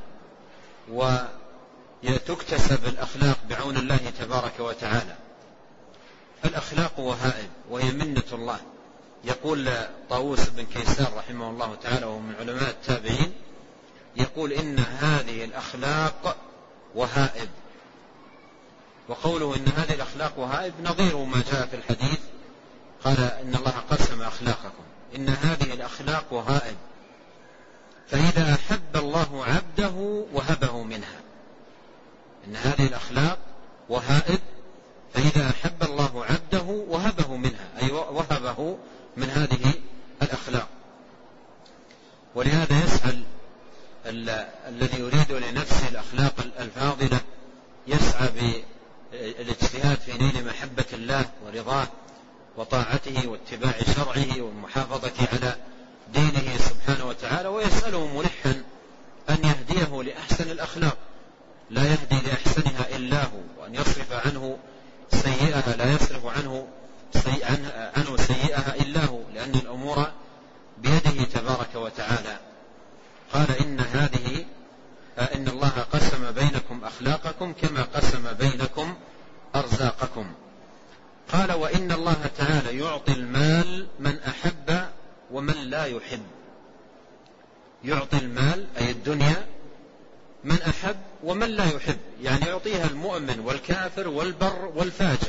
وتكتسب الأخلاق بعون الله تبارك وتعالى. الأخلاق وهائب وهي منة الله. يقول طاووس بن كيسان رحمه الله تعالى وهو من علماء التابعين، يقول إن هذه الأخلاق وهائب. وقوله إن هذه الأخلاق وهائب نظير ما جاء في الحديث، قال إن الله قسم أخلاقكم، إن هذه الأخلاق وهائب، فإذا أحب الله عبده وهبه منها. إن هذه الأخلاق وهائب، فإذا أحب الله عبده وهبه منها، أي وهبه من هذه الأخلاق. ولهذا يسعى الذي يريد لنفسه الأخلاق الفاضلة يسعى بالاجتهاد في نيل محبة الله ورضاه وطاعته واتباع شرعه والمحافظة على دينه سبحانه وتعالى، ويسأله ملحا أن يهديه لأحسن الأخلاق لا يهدي لأحسنها إلا هو، وأن يصرف عنه سيئها لا يصرف عنه سيئ عنه سيئها إلا هو، لأن الأمور بيده تبارك وتعالى. قال إن هذه إن الله قسم بينكم أخلاقكم كما قسم بينكم أرزاقكم. قال وإن الله تعالى يعطي المال من أحب ومن لا يحب. يعطي المال أي الدنيا من أحب ومن لا يحب، يعني يعطيها المؤمن والكافر والبر والفاجر،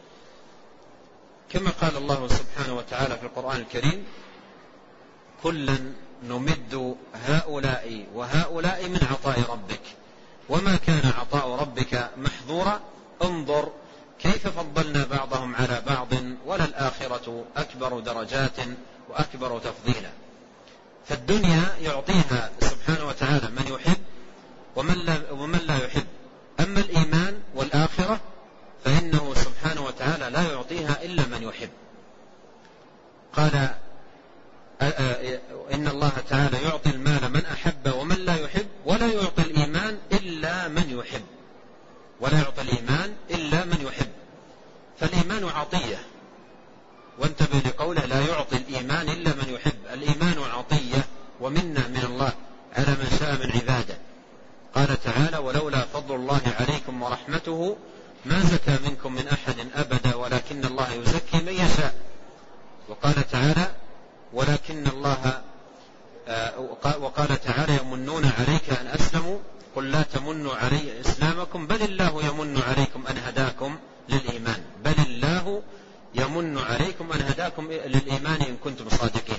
كما قال الله سبحانه وتعالى في القرآن الكريم كلا نمد هؤلاء وهؤلاء من عطاء ربك وما كان عطاء ربك محظورا انظر كيف فضلنا بعضهم على بعض وللآخرة أكبر درجات وأكبر تفضيلا. فالدنيا يعطيها سبحانه وتعالى من يحب ومن لا, ومن لا يحب، أما الإيمان والآخرة فإنه سبحانه وتعالى لا يعطيها إلا من يحب. قال إن الله تعالى يعطي المال من أحب ومن لا يحب ولا يعطي الإيمان إلا من يحب، ولا يعطي الإيمان إلا من يحب. فالإيمان عطية، وانتبه لقوله لا يعطي الإيمان إلا من يحب. الإيمان عطية ومنة من الله على من شاء من عباده. قال تعالى ولولا فضل الله عليكم ورحمته ما زكى منكم من أحد أبدا ولكن الله يزكي من يشاء. وقال تعالى ولكن الله وقال تعالى يمنون عليك أن أسلموا قل لا تمنوا علي إسلامكم بل الله يمن عليكم أن هداكم للإيمان، بل الله يمن عليكم أن هداكم للإيمان إن كنتم صادقين.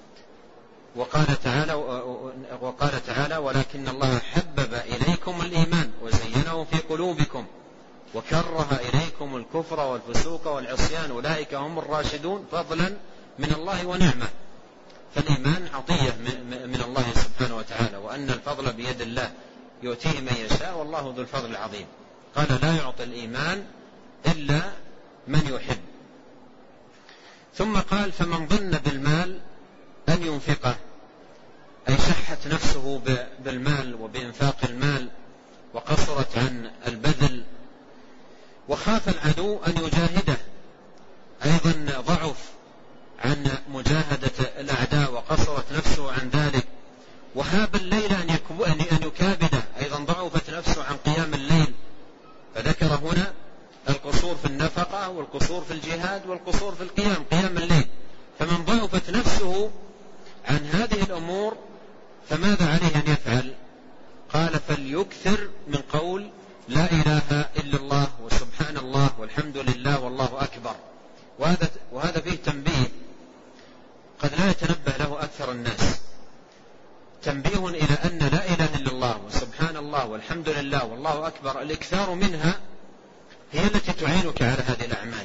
وقال تعالى وقال تعالى ولكن الله حبب إليكم الإيمان وزينه في قلوبكم وكره إليكم الكفر والفسوق والعصيان أولئك هم الراشدون فضلا من الله ونعمة. فالإيمان عطية من الله سبحانه وتعالى، وأن الفضل بيد الله يؤتيه من يشاء والله ذو الفضل العظيم. قال لا يعطي الإيمان إلا من يحب. ثم قال فمن ظن بالمال أن ينفقه، أي شحت نفسه بالمال وبإنفاق المال وقصرت عن البذل، وخاف العدو أن يجاهده، أيضا ضعف عن مجاهدة الأعداء وقصرت نفسه عن ذلك، وهاب الليل أن يكابده، أيضا ضعفت نفسه عن قيام الليل. فذكر هنا القصور في النفقة والقصور في الجهاد والقصور في القيام قيام الليل. فمن ضعفت نفسه عن هذه الأمور فماذا عليه أن يفعل؟ قال فليكثر من قول لا إله إلا الله وسبحان الله والحمد لله والله أكبر. وهذا, وهذا فيه تنبيه قد لا يتنبه له أكثر الناس، تنبيه إلى أن لا إله إلا الله وسبحان الله والحمد لله والله أكبر الإكثار منها هي التي تعينك على هذه الأعمال،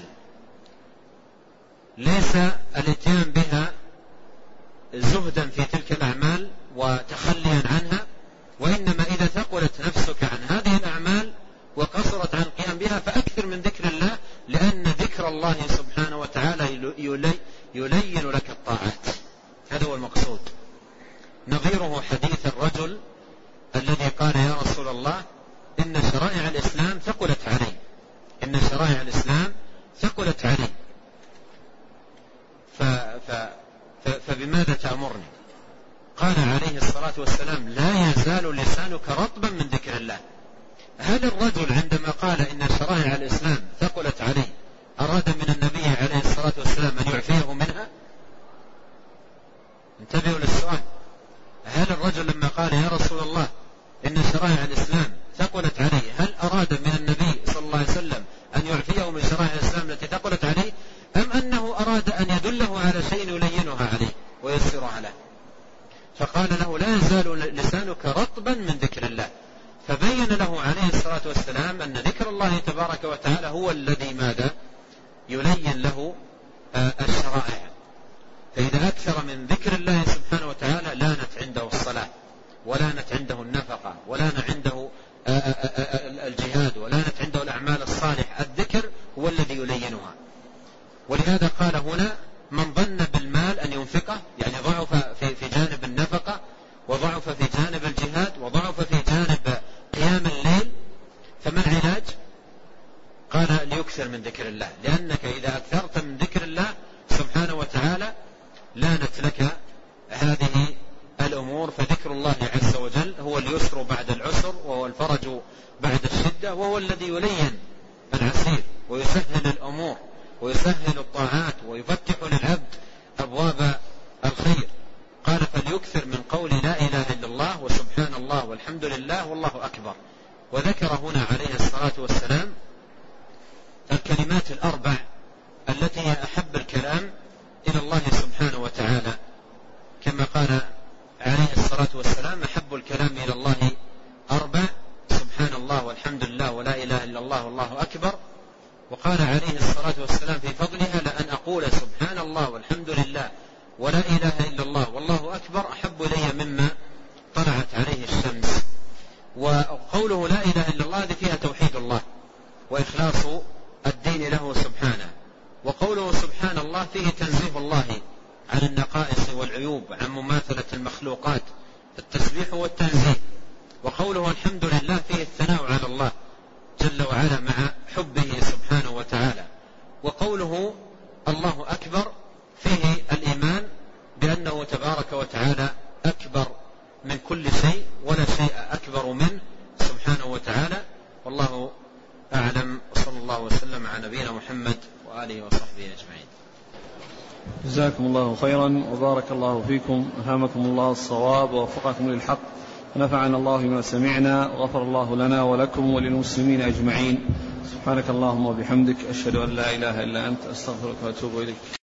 ليس الاتيان بها زهدا في تلك الأعمال وتخليا عنها، وإنما إذا ثقلت نفسك عن هذه الأعمال وقصرت عن القيام بها فأكثر من ذكر الله، لأن ذكر الله سبحانه وتعالى يلين لك الطاعات. هذا هو المقصود. نظيره حديث الرجل الذي قال يا رسول الله إن شرائع الإسلام ثقلت علي، إن شرائع الإسلام ثقلت علي ف... ف... ف... فبماذا تأمرني؟ قال عليه الصلاة والسلام لا يزال لسانك رطبا من ذكر الله. هذا الرجل عندما قال إن شرائع الإسلام ثقلت عليه أراد من النبي عليه الصلاة والسلام أن يعفيه منها؟ انتبهوا للسؤال. هل الرجل لما قال يا رسول الله إن شرائع الإسلام ثقلت عليه هل أراد من النبي صلى الله عليه وسلم أن يعفيه من شرائع الإسلام التي ثقلت عليه، أم أنه أراد أن يدله على شيء يلينها عليه ويسر عليه؟ فقال له لا يزال لسانك رطبا من ذكر الله. فبين له عليه الصلاة والسلام أن ذكر الله تبارك وتعالى هو الذي ماذا يلين له الشرائع. فإذا أكثر من ذكر الله سبحانه وتعالى لانت عنده ولانت عنده النفقة، ولان عنده الجهاد، ولانت عنده الأعمال الصالحة. الذكر هو الذي يلينها. ولهذا قال هنا من ظن بالمال أن ينفقه، يعني ضعف في, في جانب النفقة، وضعف في جانب الجهاد، وضعف في جانب قيام الليل، فما العلاج؟ قال ليكثر من ذكر الله، لأنك إذا أكثرت من ذكر الله سبحانه وتعالى لانت لك هذه الأمور. فذكر الله عز وجل هو اليسر بعد العسر، وهو الفرج بعد الشدة، وهو الذي يلين العسير ويسهل الأمور ويسهل الطاعات ويفتح للعبد أبواب الخير. قال فليكثر من قول لا إله إلا الله وسبحان الله والحمد لله والله أكبر. وذكر هنا عليه الصلاة والسلام الكلمات الأربع التي هي أحب الكلام إلى الله سبحانه وتعالى، كما قال عليه الصلاة والسلام أحب الكلام إلى الله أربع: سبحان الله والحمد لله ولا إله إلا الله والله أكبر. وقال عليه الصلاة والسلام في فضلها: لأن أقول سبحان الله والحمد لله ولا إله إلا الله والله أكبر أحب إلي مما طلعت عليه الشمس. وقوله لا إله إلا الله هذه فيها توحيد الله وإخلاص الدين له سبحانه. وقوله سبحان الله فيه تنزيه الله عن النقائص والعيوب، عن مماثلة المخلوقات، التسبيح والتنزيه. وقوله الحمد لله فيه الثناء على الله جل وعلا مع حبه سبحانه وتعالى. وقوله الله أكبر فيه الإيمان بأنه تبارك وتعالى أكبر من كل شيء، ولا شيء أكبر منه سبحانه وتعالى. والله أعلم، صلى الله وسلم على نبينا محمد وآله وصحبه أجمعين. جزاكم الله خيرا وبارك الله فيكم، ألهمكم الله الصواب ووفقكم للحق، ونفعنا الله بما سمعنا، وغفر الله لنا ولكم وللمسلمين أجمعين. سبحانك اللهم وبحمدك، أشهد أن لا إله إلا أنت، أستغفرك وأتوب إليك.